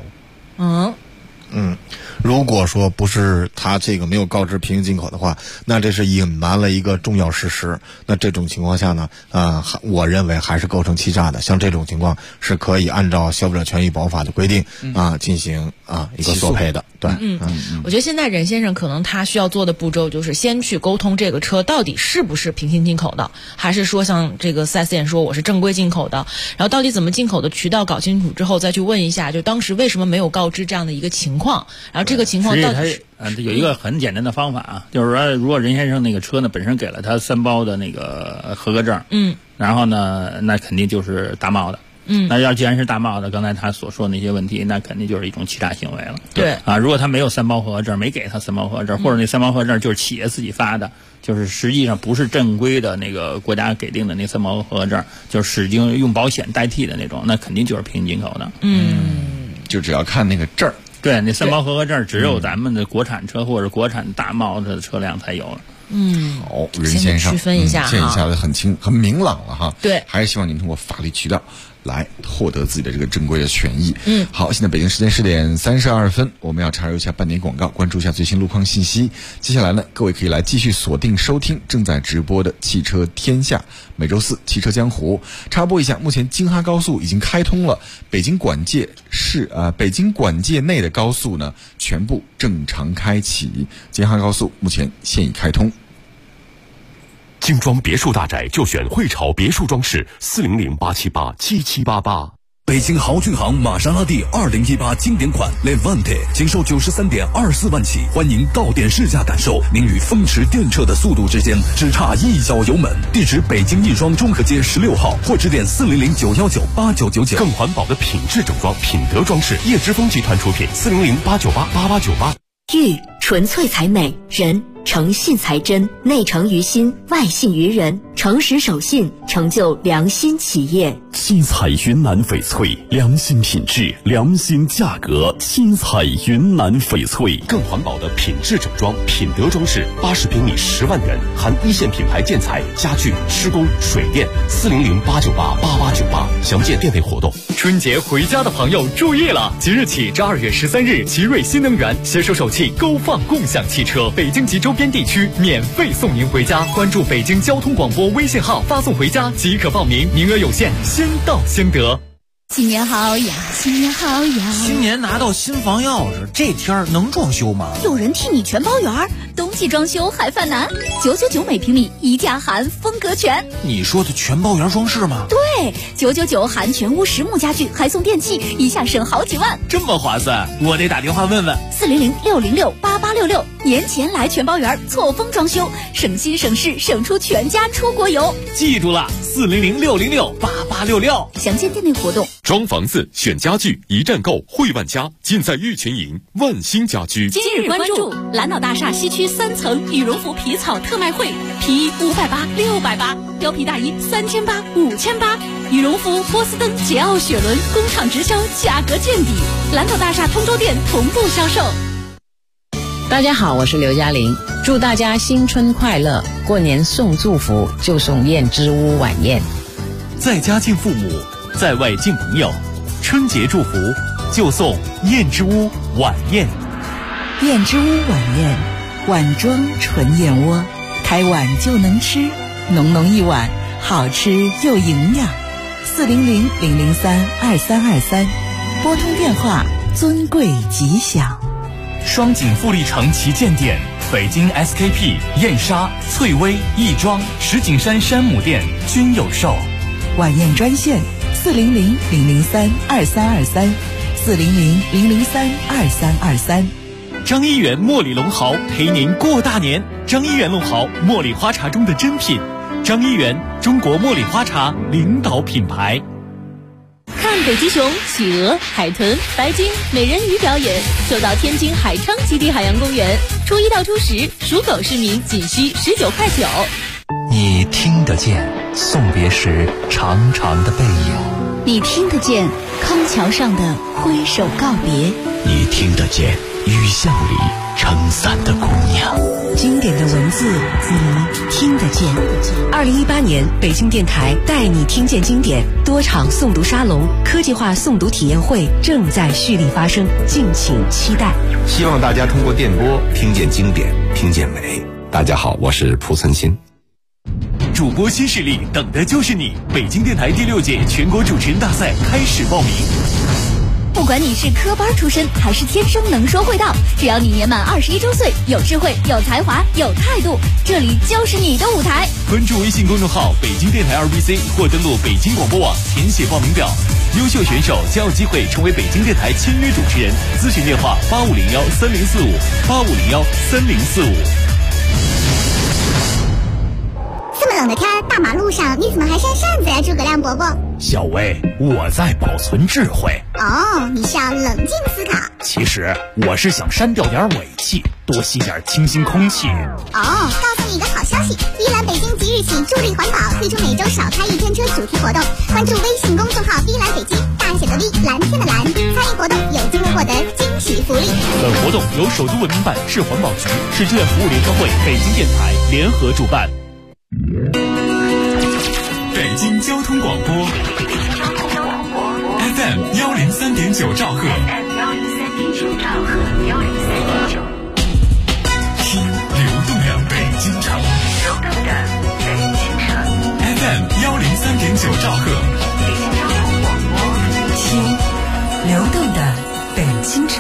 如果说不是他这个没有告知平行进口的话，那这是隐瞒了一个重要事实。那这种情况下呢，我认为还是构成欺诈的。像这种情况是可以按照消费者权益保护法的规定进行一个索赔的。对， 我觉得现在任先生可能他需要做的步骤就是先去沟通这个车到底是不是平行进口的，还是说像这个4S店说我是正规进口的，然后到底怎么进口的渠道搞清楚之后，再去问一下就当时为什么没有告知这样的一个情况，然后这个情况到底有一个很简单的方法就是说，如果任先生那个车呢本身给了他3包的那个合格证，然后呢那肯定就是大帽的。那既然是大帽的，刚才他所说的那些问题，那肯定就是一种欺诈行为了。 对如果他没有3包合格证，没给他3包合格证，或者那3包合格证就是企业自己发的，就是实际上不是正规的那个国家给定的那3包合格证，就是使用保险代替的那种，那肯定就是平行进口的。 就只要看那个证儿。 对，那3包合格证只有咱们的国产车或者国产大帽的车辆才有了。 好，任先生， 区分一下这一下子很明朗了哈。 对， 还是希望您通过法律渠道来获得自己的这个正规的权益。好，现在北京时间10点32分，我们要插入一下半点广告，关注一下最新路况信息。接下来呢，各位可以来继续锁定收听正在直播的汽车天下，每周4汽车江湖。插播一下，目前京哈高速已经开通了，北京管界内的高速呢全部正常开启，京哈高速目前现已开通。 精装别墅大宅就选汇潮别墅装饰，400-878-7788。 北京豪骏行玛莎拉蒂2018经典款 Levante 仅售93.24万起，欢迎到店试驾感受，您与风驰电掣的速度之间只差一脚油门。地址北京印双中和街16号，或致电400-919-8999。 更环保的品质整装，品德装饰，叶之峰集团出品，400-898-8898。 玉纯粹才美，人诚信才真，内诚于心，外信于人，诚实守信，成就良心企业。 新彩云南翡翠，良心品质，良心价格。新彩云南翡翠，更环保的品质整装，品德装饰，80平米10万元，含一线品牌建材、家具、施工、水电。400-898-8898，详见店内活动。 春节回家的朋友注意了，即日起至2月13日，奇瑞新能源携手首汽高放共享汽车北京及周边边地区免费送您回家。关注北京交通广播微信号，发送回家即可报名，名额有限，先到先得。 新年好呀，新年好呀！ 新年拿到新房钥匙，这天儿能装修吗？ 有人替你全包圆，冬季装修还犯难，999每平米，一价含风格全。 你说的全包圆装饰吗？ 对，999含全屋实木家具，还送电器，一下省好几万， 这么划算！我得打电话问问。 400-606-8866，年前来全包圆，错峰装修，省心省事，省出全家出国游。 记住了，400-606-8866。 详见店内活动。 装房子选家具，一站购汇万家，尽在玉群营万兴家居。 今日关注蓝岛大厦西区3层羽绒服皮草特卖会，皮衣580、680，貂皮大衣3800、5800，羽绒服、波司登、捷奥雪伦工厂直销，价格见底。蓝岛大厦通州店同步销售。 大家好，我是刘嘉玲，祝大家新春快乐！过年送祝福就送燕之屋晚宴， 在家敬父母，在外敬朋友，春节祝福就送燕之屋晚宴。 燕之屋晚宴，碗装纯燕窝，开碗就能吃，浓浓一碗，好吃又营养。400-003-2323，拨通电话，尊贵吉祥。 双井富力城旗舰店、北京 SKP、燕莎、翠微、亦庄、石景山山姆店均有售。 晚宴专线400-003-2323，400-003-2323。 张一元茉莉龙毫陪您过大年。张一元龙毫，茉莉花茶中的珍品。张一元，中国茉莉花茶领导品牌。 看北极熊、企鹅、海豚、白鲸、美人鱼表演，就到天津海昌基地海洋公园。初1到初10，属狗市民仅需19.9块。 你听得见送别时长长的背影， 你听得见康桥上的挥手告别， 你听得见雨巷里撑伞的姑娘。 经典的文字，你听得见。 2018年，北京电台带你听见经典多场诵读沙龙、科技化诵读体验会正在蓄力发生，敬请期待。 希望大家通过电波听见经典，听见美。大家好，我是蒲存昕。 主播新势力，等的就是你！北京电台第6届全国主持人大赛开始报名。 不管你是科班出身还是天生能说会道，只要你年满21周岁，有智慧、有才华、有态度，这里就是你的舞台。 关注微信公众号北京电台2BC 或登录北京广播网填写报名表，优秀选手将有机会成为北京电台签约主持人。咨询电话8501-3045，8501-3045。 这么冷的天，大马路上你怎么还扇扇子呀，诸葛亮伯伯？ 小薇，我在保存智慧。 哦，你是要冷静思考。 其实我是想删掉点尾气，多吸点清新空气。 哦，告诉你一个好消息，依兰北京即日起助力环保，推出每周少开1天车主题活动。关注微信公众号依兰北京，大写的 V， 蓝天的蓝，参与活动有机会获得惊喜福利。 本活动由首都文明办、市环保局、市志愿服务联合会、北京电台联合主办。 北京交通广播 FM 103.9兆赫，听流动的北京城，FM 103.9兆赫， 听流动的北京城。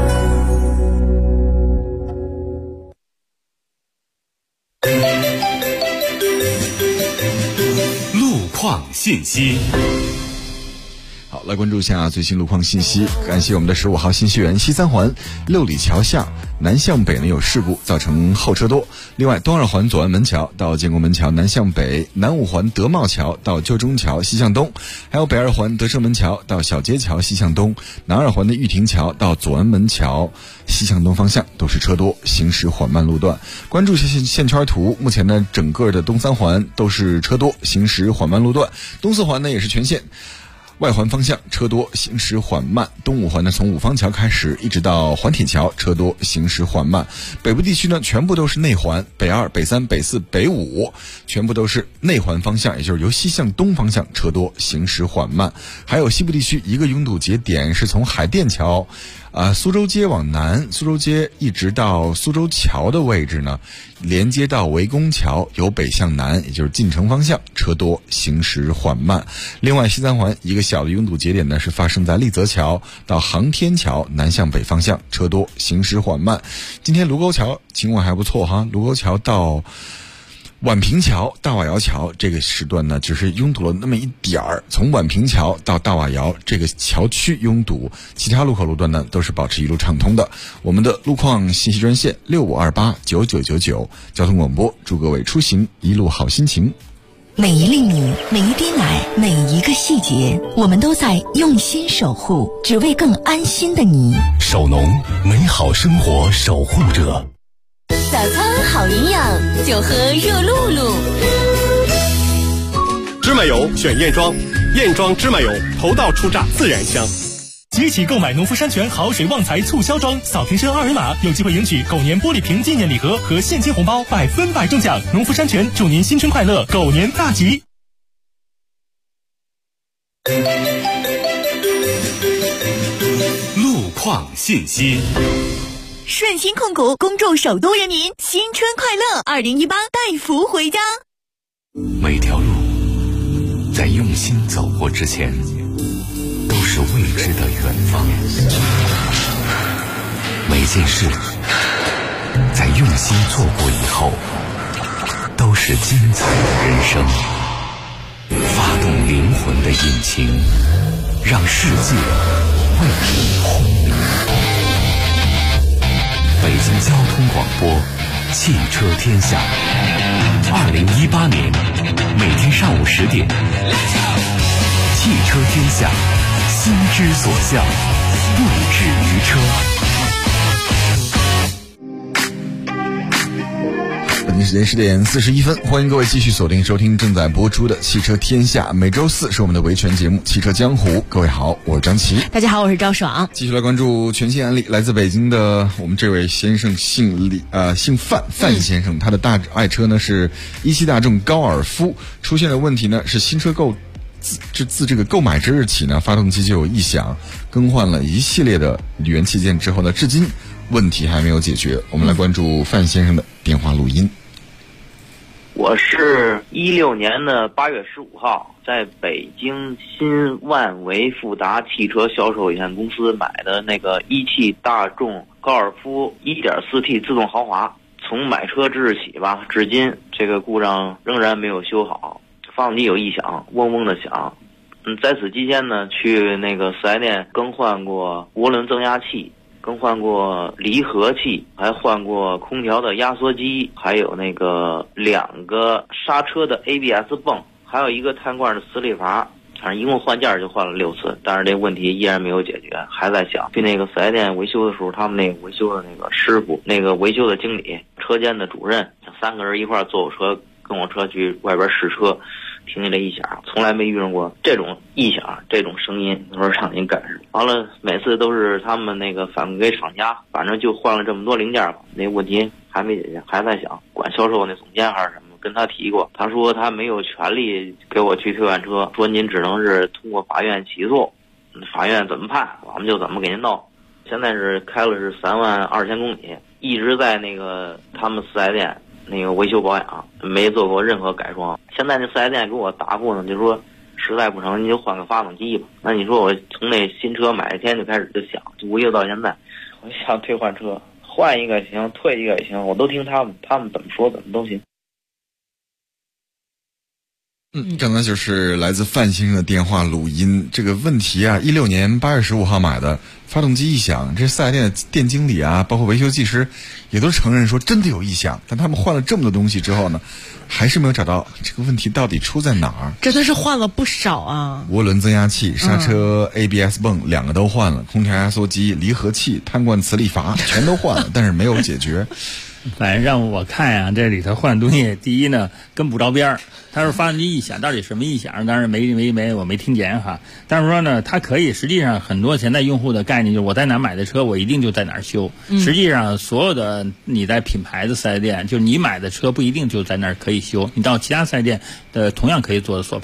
信息。 好，来关注一下最新路况信息。感谢我们的15号信息员。西三环六里桥下南向北呢有事故，造成后车多。另外，东二环左安门桥到建国门桥南向北，南五环德茂桥到旧中桥西向东，还有北二环德胜门桥到小街桥西向东，南二环的玉亭桥到左安门桥西向东方向都是车多，行驶缓慢路段。关注一下线圈图，目前呢整个的东三环都是车多，行驶缓慢路段。东四环呢也是全线。外环方向车多，行驶缓慢。东五环呢，从五方桥开始一直到环铁桥，车多，行驶缓慢。北部地区呢，全部都是内环，北二、北三、北四、北五，全部都是内环方向，也就是由西向东方向，车多，行驶缓慢。还有西部地区一个拥堵节点是从海淀桥， 苏州街往南，苏州街一直到苏州桥的位置呢，连接到围攻桥，由北向南，也就是进城方向，车多，行驶缓慢。另外，西三环一个小的拥堵节点呢，是发生在立泽桥到航天桥南向北方向，车多，行驶缓慢。今天卢沟桥情况还不错哈，卢沟桥到宛平桥、大瓦窑桥这个时段呢，只是拥堵了那么一点儿。从宛平桥到大瓦窑这个桥区拥堵，其他路口路段呢都是保持一路畅通的。我们的路况信息专线65289999，交通广播，祝各位出行一路好心情。 每一粒米，每一滴奶，每一个细节，我们都在用心守护，只为更安心的你。 守农，美好生活守护者。 早餐好营养，就喝热露露。 芝麻油选燕庄，燕庄芝麻油头道初榨，自然香。 即起购买农夫山泉好水旺财促销装，扫瓶身2维码，有机会赢取狗年玻璃瓶纪念礼盒和现金红包，100%中奖。农夫山泉祝您新春快乐，狗年大吉。 路况信息。 顺鑫控股恭祝首都人民新春快乐，2018带福回家。 每条路在用心走过之前，都是未知的远方。每件事在用心做过以后，都是精彩的人生。发动灵魂的引擎，让世界为你轰鸣。北京交通广播，汽车天下。2018年每天上午10点，汽车天下，心之所向，不止于车。 北京时间10点41分，欢迎各位继续锁定收听正在播出的汽车天下。每周四是我们的维权节目汽车江湖。各位好，我是张琪。 大家好，我是赵爽。 继续来关注全新案例，来自北京的我们这位先生姓范先生，他的大爱车呢是17大众高尔夫，出现的问题呢是新车自这个购买之日起呢，发动机就有异响，更换了一系列的铝元器件之后呢，至今问题还没有解决。我们来关注范先生的电话录音。 我是16年的8月15号在北京新万维富达汽车销售有限公司买的那个17大众高尔夫 1.4T 自动豪华。从买车之日起吧，至今这个故障仍然没有修好，发动机有异响，嗡嗡的响。在此期间呢，去那个4S店更换过涡轮增压器，更换过离合器，还换过空调的压缩机，还有那个2个刹车的 ABS 泵，还有一个碳罐的磁力阀。反正一共换件就换了6次，但是这问题依然没有解决，还在想。去那个4S店维修的时候，他们那个维修的那个师傅、那个维修的经理、车间的主任，3个人一块坐我车，跟我车去外边试车，听见这异响，从来没遇上过这种异响、这种声音。我说让您赶上，完了每次都是他们那个反馈给厂家，反正就换了这么多零件吧，那问题还没解决，还在想。管销售那总监还是什么，跟他提过，他说他没有权利给我去退换车，说您只能是通过法院起诉，法院怎么判我们就怎么给您弄。现在是开了是32000公里，一直在那个他们4S店那个维修保养，没做过任何改装。现在那4S店给我答复呢，就说实在不成你就换个发动机吧。那你说我从那新车买一天就开始就想，就维修到现在，我想退换车，换一个也行，退一个也行，我都听他们怎么说怎么都行。 刚才就是来自范先生的电话录音。这个问题啊，16年8月15号买的，发动机异响，这4S店的店经理啊，包括维修技师也都承认说真的有异响，但他们换了这么多东西之后呢，还是没有找到这个问题到底出在哪儿。 真的是换了不少啊， 涡轮增压器、刹车 ABS 泵2个都换了，空调压缩机、离合器、碳罐磁力阀全都换了，但是没有解决。 反正让我看呀，这里头换东西，第一呢跟不着边儿。他说发动机异响，到底什么异响？当然我没听见哈。但是说呢，它可以，实际上很多现在用户的概念就是我在哪买的车，我一定就在哪儿修。实际上所有的你在品牌的4S店，就是你买的车不一定就在那儿可以修，你到其他4S店同样可以做索赔。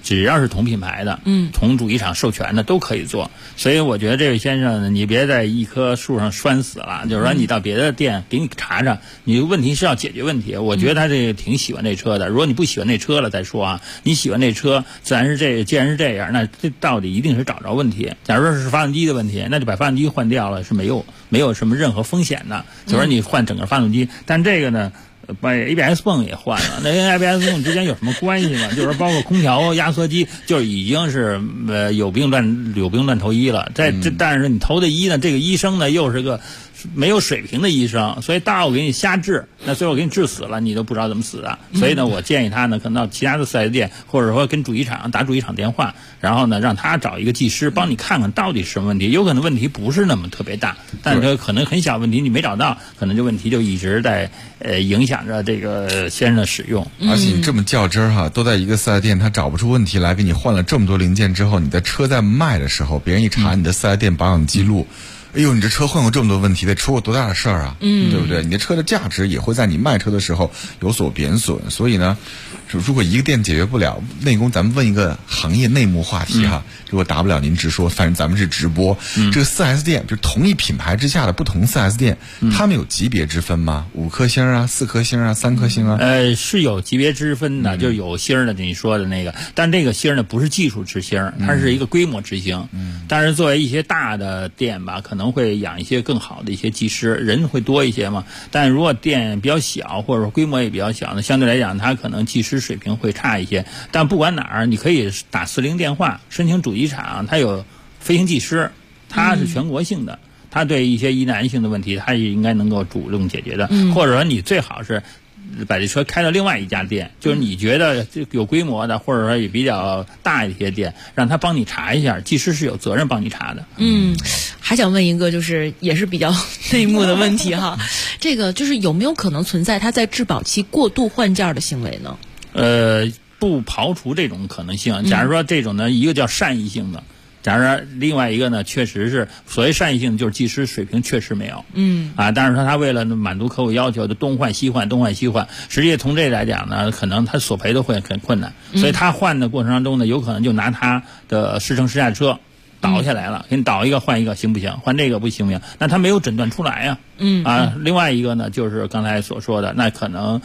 只要是同品牌的，同主机厂授权的都可以做。所以我觉得这位先生呢，你别在一棵树上拴死了，就是说你到别的店给你查查，你问题是要解决问题。我觉得他这个挺喜欢这车的。如果你不喜欢那车了再说啊，你喜欢这车，既然是这样，那这到底一定是找着问题。假如说是发动机的问题，那就把发动机换掉了，是没有什么任何风险的。就是说你换整个发动机，但这个呢，把 ABS 泵也换了，那跟 ABS 泵之间有什么关系吗？就是包括空调、压缩机，就已经是有病乱投医了。但是你投的医呢，这个医生呢又是个没有水平的医生，所以到我给你瞎治，那最后给你治死了，你都不知道怎么死的。所以呢，我建议他呢，可能到其他的4S店，或者说跟打主机厂电话，然后呢，让他找一个技师帮你看看到底是什么问题。有可能问题不是那么特别大，但是可能很小问题你没找到，可能这问题就一直在影响着这个先生的使用。 而且你这么较真儿哈，都在一个4S店，他找不出问题来，给你换了这么多零件之后，你的车在卖的时候，别人一查你的4S店保养记录。哎呦，你这车换过这么多问题，得出过多大的事儿啊？对不对？你的车的价值也会在你卖车的时候有所贬损。所以呢，如果一个店解决不了内功，咱们问一个行业内幕话题哈。如果答不了，您直说。反正咱们是直播。这个4S店就是同一品牌之下的不同4S店，他们有级别之分吗？5颗星啊，4颗星啊，3颗星啊？ 是有级别之分的，就是有星的，你说的那个。但这个星呢，不是技术之星，它是一个规模之星。但是作为一些大的店吧，可能会养一些更好的一些技师，人会多一些嘛。但如果店比较小，或者说规模也比较小呢，相对来讲，它可能技师水平会差一些。但不管哪儿，你可以打40电话申请主机厂，它有飞行技师，它是全国性的，它对一些疑难性的问题，它也应该能够主动解决的。或者说你最好是把这车开到另外一家店，就是你觉得有规模的，或者说也比较大一些店，让他帮你查一下，技师是有责任帮你查的。 还想问一个就是也是比较内幕的问题哈，这个就是有没有可能存在他在质保期过度换件的行为呢？ 不刨除这种可能性。假如说这种呢，一个叫善意性的。假如说另外一个呢，确实是所谓善意性，就是技师水平确实没有，但是说他为了满足客户要求的东换西换，实际从这来讲呢，可能他索赔都会很困难，所以他换的过程当中呢，有可能就拿他的试乘试驾车倒下来了，给你倒一个换一个行不行？换这个不行不行？那他没有诊断出来呀。另外一个呢，就是刚才所说的，那可能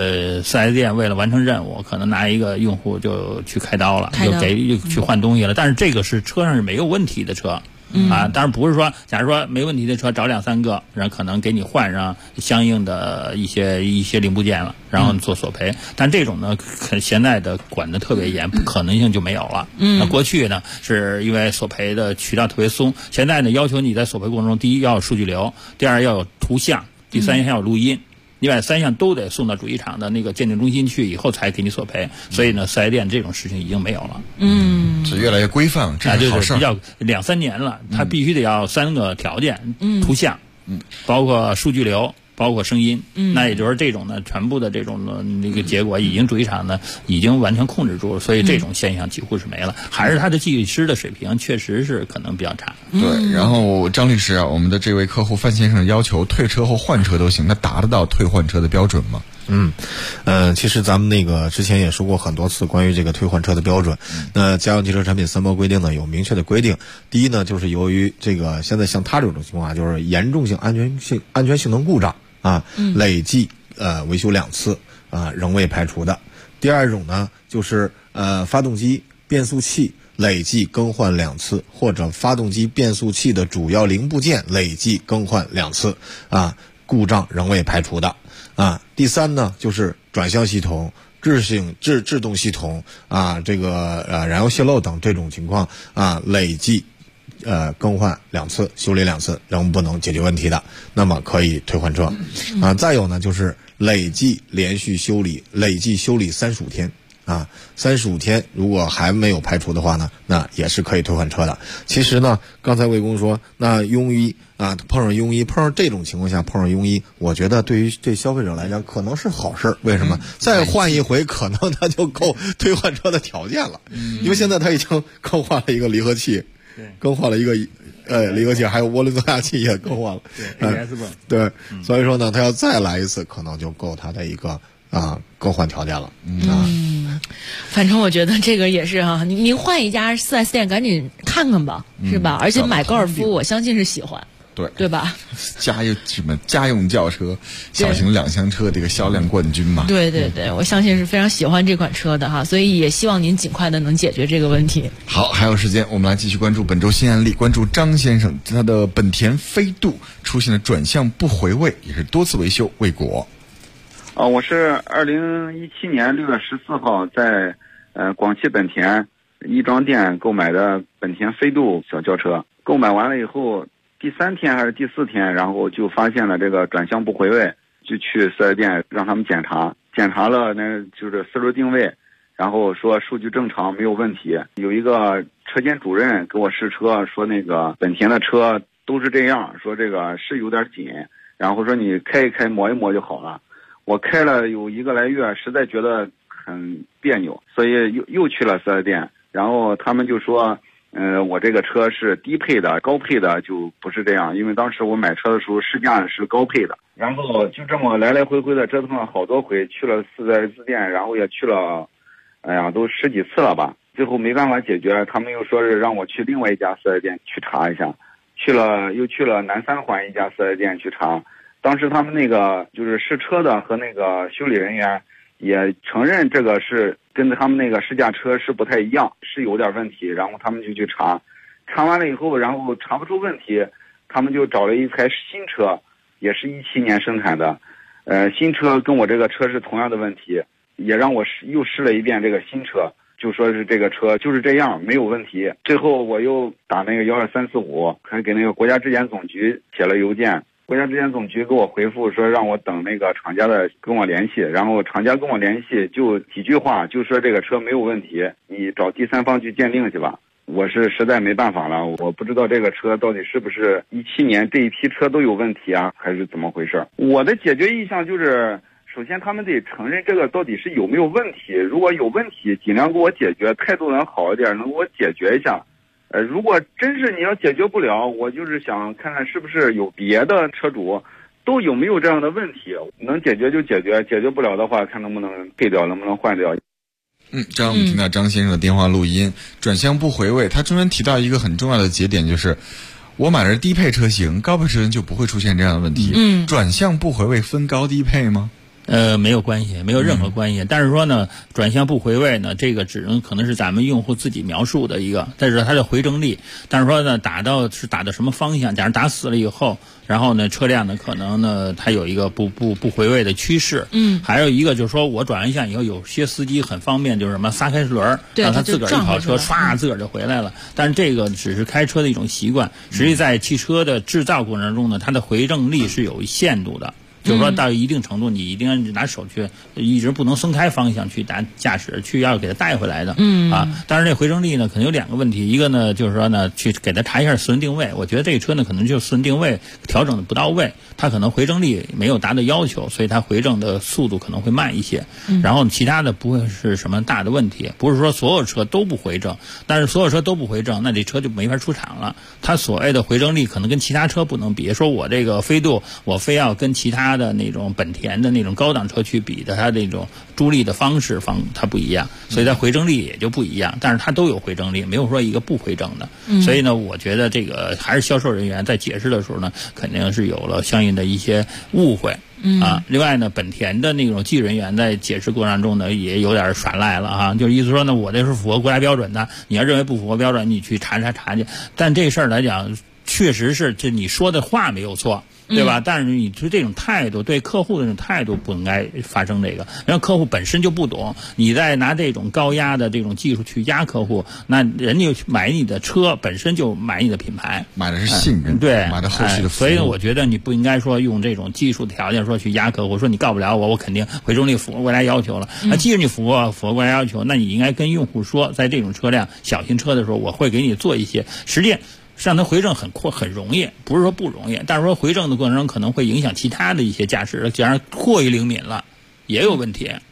4S店为了完成任务，可能拿一个用户就去开刀了，就去换东西了。但是这个是车上是没有问题的车。当然不是说，假如说没问题的车找2-3个，然后可能给你换上相应的一些零部件了，然后做索赔。但这种呢，现在的管得特别严，可能性就没有了。那过去呢，是因为索赔的渠道特别松，现在呢要求你在索赔过程中，第一要有数据流，第二要有图像，第三要有录音。你把3项都得送到主机厂的那个鉴定中心去以后才给你索赔，所以呢，4S店这种事情已经没有了。 是越来越规范，这是好事。 比较2-3年了，它必须得要3个条件：图像，包括数据流，包括声音。那也就是这种呢，全部的这种的那个结果，已经主机厂呢已经完全控制住了，所以这种现象几乎是没了。还是他的技师的水平确实是可能比较差。 对，然后张律师啊，我们的这位客户范先生要求退车或换车都行，他达得到退换车的标准吗？ 其实咱们那个之前也说过很多次关于这个退换车的标准。那家用汽车产品3包规定呢有明确的规定。第一呢，就是由于这个现在像他这种情况，就是严重性安全性能故障累计维修2次仍未排除的。第二种呢，就是发动机变速器累计更换2次，或者发动机变速器的主要零部件累计更换2次故障仍未排除的。第三呢，就是转向系统、制动系统这个燃油泄漏等这种情况累计更换2次，修理2次仍不能解决问题的，那么可以退换车。再有呢，就是累计修理35天。35天如果还没有排除的话呢，那也是可以退换车的。其实呢，刚才魏工说，那庸医碰上这种情况下碰上庸医，我觉得对于这消费者来讲可能是好事。为什么？再换一回，可能他就够退换车的条件了。因为现在他已经更换了一个离合器，更换了一个离合器，还有涡轮增压器也更换了。 ABS 泵。 对，所以说呢，他要再来一次，可能就够他的一个更换条件了。 反正我觉得这个也是哈，您换一家 4S 店赶紧看看吧，是吧？而且买高尔夫，我相信是喜欢。对吧？ 家用轿车、小型两厢车这个销量冠军嘛。 对，我相信是非常喜欢这款车的哈，所以也希望您尽快的能解决这个问题。 好，还有时间，我们来继续关注本周新案例，关注张先生，他的本田飞度出现了转向不回位，也是多次维修未果。 我是2017年6月14号在广汽本田亦庄店购买的本田飞度小轿车，购买完了以后。第3天还是第4天，然后就发现了这个转向不回位，就去4S店让他们检查了呢，就是4轮定位，然后说数据正常没有问题。有一个车间主任给我试车，说那个本田的车都是这样，说这个是有点紧，然后说你开一开磨一磨就好了。我开了有1个来月，实在觉得很别扭，所以又去了4S店，然后他们就说我这个车是低配的，高配的就不是这样，因为当时我买车的时候试驾是高配的，然后就这么来来回回的折腾了好多回，去了4S店，然后也去了，都10几次了吧，最后没办法解决，他们又说是让我去另外一家4S店去查一下，又去了南三环一家4S店去查，当时他们那个就是试车的和那个修理人员也承认这个是跟他们那个试驾车是不太一样，是有点问题，然后他们就去查完了以后，然后查不出问题，他们就找了一台新车，也是17年生产的，新车跟我这个车是同样的问题，也让我又试了一遍这个新车，就说是这个车就是这样没有问题。最后我又打那个12345，还给那个国家质检总局写了邮件。国家质检总局给我回复说让我等那个厂家的跟我联系，然后厂家跟我联系就几句话，就说这个车没有问题，你找第三方去鉴定去吧。我是实在没办法了，我不知道这个车到底是不是17年这一批车都有问题啊，还是怎么回事。我的解决意向就是首先他们得承认这个到底是有没有问题，如果有问题尽量给我解决，态度能好一点，能给我解决一下。如果真是你要解决不了，我就是想看看是不是有别的车主都有没有这样的问题，能解决就解决，解决不了的话看能不能配掉，能不能换掉。 这样我们听到张先生的电话录音，转向不回位，他中间提到一个很重要的节点，就是我买的是低配车型，高配车型就不会出现这样的问题。转向不回位分高低配吗？ 没有关系，没有任何关系。但是说呢，转向不回位呢，这个只能可能是咱们用户自己描述的一个，但是它的回正力。但是说呢，打到什么方向？假如打死了以后，然后呢，车辆呢可能呢它有一个不回位的趋势。还有一个就是说我转完向以后，有些司机很方便，就是什么撒开轮，让他自个儿一跑车，唰自个儿就回来了。但是这个只是开车的一种习惯，实际在汽车的制造过程中呢，它的回正力是有限度的。就是说到一定程度，你一定要拿手去，一直不能松开方向去驾驶，去要给它带回来的。当然这回正力呢，可能有2个问题，一个呢就是说呢，去给它查一下4轮定位。我觉得这个车呢，可能就是4轮定位调整的不到位，它可能回正力没有达到要求，所以它回正的速度可能会慢一些。然后其他的不会是什么大的问题，不是说所有车都不回正，但是所有车都不回正，那这车就没法出厂了。它所谓的回正力可能跟其他车不能比，说我这个飞度我非要跟其他的那种本田的那种高档车去比的，它那种助力的方式它不一样，所以它回正力也就不一样，但是它都有回正力，没有说一个不回正的。所以呢，我觉得这个还是销售人员在解释的时候呢，肯定是有了相应的一些误会。另外呢，本田的那种技术人员在解释过程中呢，也有点耍赖了啊，就是意思说呢，我这是符合国家标准的，你要认为不符合标准，你去查去。但这事儿来讲，确实是这你说的话没有错。对吧？但是你就这种态度，对客户的这种态度不应该发生这个。然后客户本身就不懂，你再拿这种高压的这种技术去压客户，那人家买你的车本身就买你的品牌， 买的是信任， 对， 买的后续的服务。 所以我觉得你不应该说用这种技术条件说去压客户，说你告不了我肯定回正力符合国家要求了。那既然你符合国家要求，那你应该跟用户说，在这种车辆小型车的时候，我会给你做一些实践。让它回正很容易，不是说不容易，但是说回正的过程中可能会影响其他的一些驾驶，假如过于灵敏了，也有问题。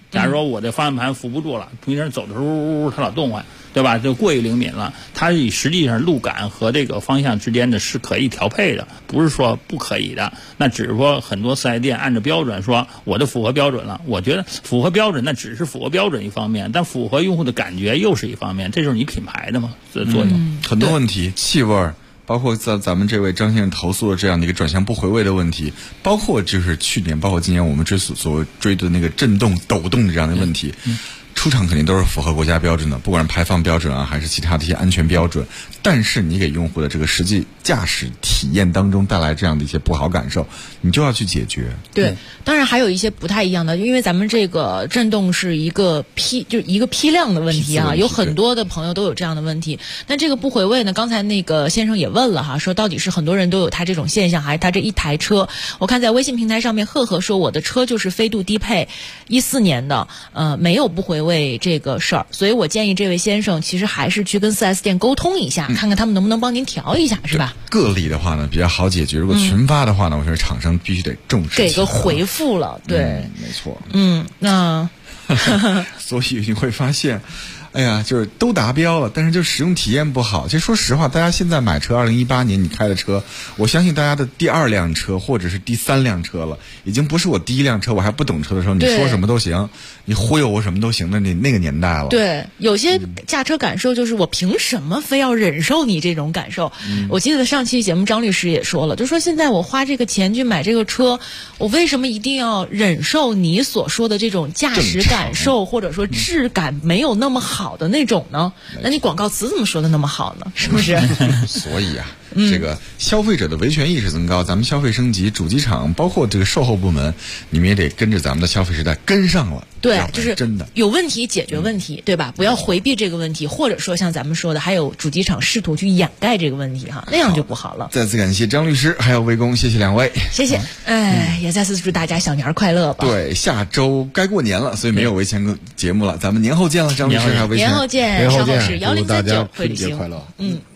假如说我的方向盘扶不住了，平时走的时候呜它老动换，对吧？就过于灵敏了。它实际上路感和这个方向之间的是可以调配的，不是说不可以的。那只是说很多4S店按照标准说我的符合标准了，我觉得符合标准那只是符合标准一方面，但符合用户的感觉又是一方面，这就是你品牌的嘛作用。 很多问题，气味。包括在咱们这位张先生投诉的这样的一个转向不回位的问题，包括就是去年，包括今年我们所谓追的那个震动、抖动的这样的问题，出厂肯定都是符合国家标准的，不管是排放标准啊，还是其他的一些安全标准。但是你给用户的这个实际驾驶体验当中带来这样的一些不好感受，你就要去解决。 对，当然还有一些不太一样的，因为咱们这个震动是一个批量的问题啊，有很多的朋友都有这样的问题。那这个不回位呢，刚才那个先生也问了哈，说到底是很多人都有他这种现象，还是他这一台车？我看在微信平台上面，赫赫说我的车就是飞度低配，14年的，没有不回位这个事儿，所以我建议这位先生其实还是去跟4S店沟通一下，看看他们能不能帮您调一下，是吧？ 个例的话呢比较好解决，如果群发的话呢，我觉得厂商必须得重视， 给个回复了，对， 没错， 那所以你会发现。哎呀，就是都达标了，但是就使用体验不好。其实说实话，大家现在买车，2018年你开的车，我相信大家的第2辆车或者是第3辆车了，已经不是我第1辆车我还不懂车的时候，你说什么都行，你忽悠我什么都行的那个年代了。 对，有些驾车感受就是我凭什么非要忍受你这种感受？我记得上期节目张律师也说了，就说现在我花这个钱去买这个车，我为什么一定要忍受你所说的这种驾驶感受或者说质感没有那么好的那种呢？那你广告词怎么说的那么好呢？是不是？ 所以啊，这个消费者的维权意识增高，咱们消费升级，主机厂包括这个售后部门，你们也得跟着咱们的消费时代跟上了。 对，就是真的有问题解决问题，对吧？不要回避这个问题，或者说像咱们说的，还有主机厂试图去掩盖这个问题哈，那样就不好了。 再次感谢张律师还有魏工，谢谢2位， 谢谢。也再次祝大家小年快乐吧。 对，下周该过年了，所以没有维权节目了，咱们年后见了，张律师还有维权。 年后见，稍后是1039 春节快乐。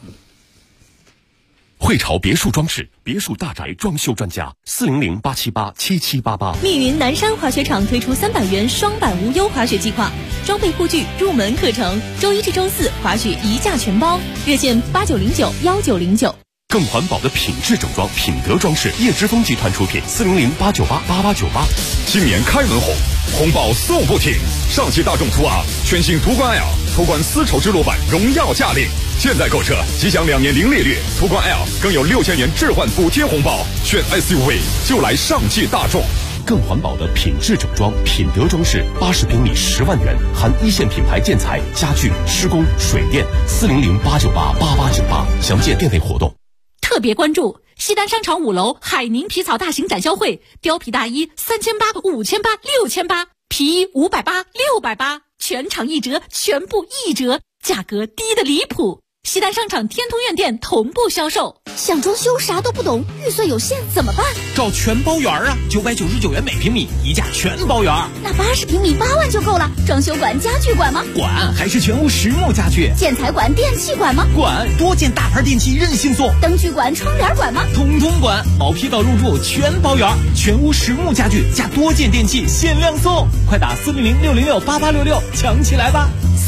汇潮别墅装饰，别墅大宅装修专家，400-878-7788。 密云南山滑雪场推出300元双板无忧滑雪计划，装备护具、入门课程，周1至周4滑雪1价全包，热线89091909。 更环保的品质整装，品德装饰，叶之峰集团出品，400-898-8898。 新年开门红，红包送不停。上汽大众途昂全新途观 L， 途观丝绸之路版荣耀驾令，现在购车即享2年零利率，途观 L 更有6000元置换补贴红包。选 SUV 就来上汽大众。 更环保的品质整装，品德装饰，80平米10万元，含1线品牌建材、家具、施工、水电。400-898-8898，详见店内活动。 特别关注西单商场5楼海宁皮草大型展销会，貂皮大衣3800、5800、6800，皮衣580、680，全场1折，全部1折，价格低得离谱。西单商场天通苑店同步销售。 想装修啥都不懂，预算有限怎么办？ 找全包园啊，999元每平米，1价全包园。 那80平米8万就够了。装修馆、家具馆吗？ 管，还是全屋实木家具。 建材馆、电器馆吗？ 管，多件大牌电器任性送。 灯具馆、窗帘馆吗？ 统统管，毛坯到入住全包园，全屋实木家具加多件电器限量送，快打400-606-8866抢起来吧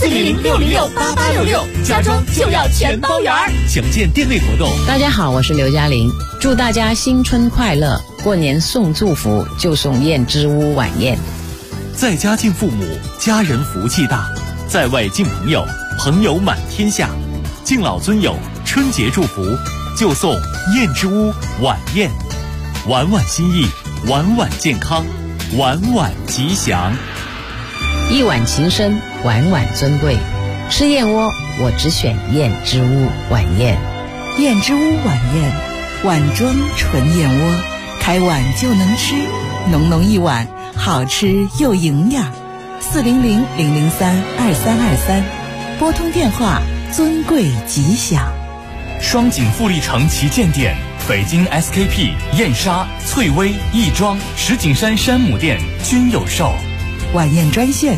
！400-606-8866，家装就要全包园。 详见店内活动。 大家好，我是刘嘉玲，祝大家新春快乐！过年送祝福就送燕之屋晚宴。 在家敬父母，家人福气大；在外敬朋友，朋友满天下。敬老尊友，春节祝福就送燕之屋晚宴，晚晚心意，晚晚健康，晚晚吉祥。 一碗情深，晚晚尊贵。吃燕窝，我只选燕之屋晚宴。 燕之屋晚宴，碗装纯燕窝，开碗就能吃，浓浓一碗，好吃又营养。400-003-2323，拨通电话，尊贵吉祥。 双井富力城旗舰店、北京 SKP、燕莎、翠微、亦庄、石景山山姆店均有售。 晚宴专线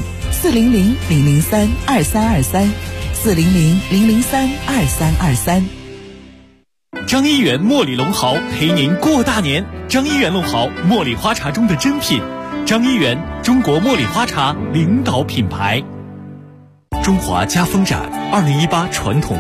400-003-2323，400-003-2323。 张一元茉莉龙豪陪您过大年。张一元龙豪，茉莉花茶中的珍品。张一元中国茉莉花茶领导品牌。中华家风展2018传统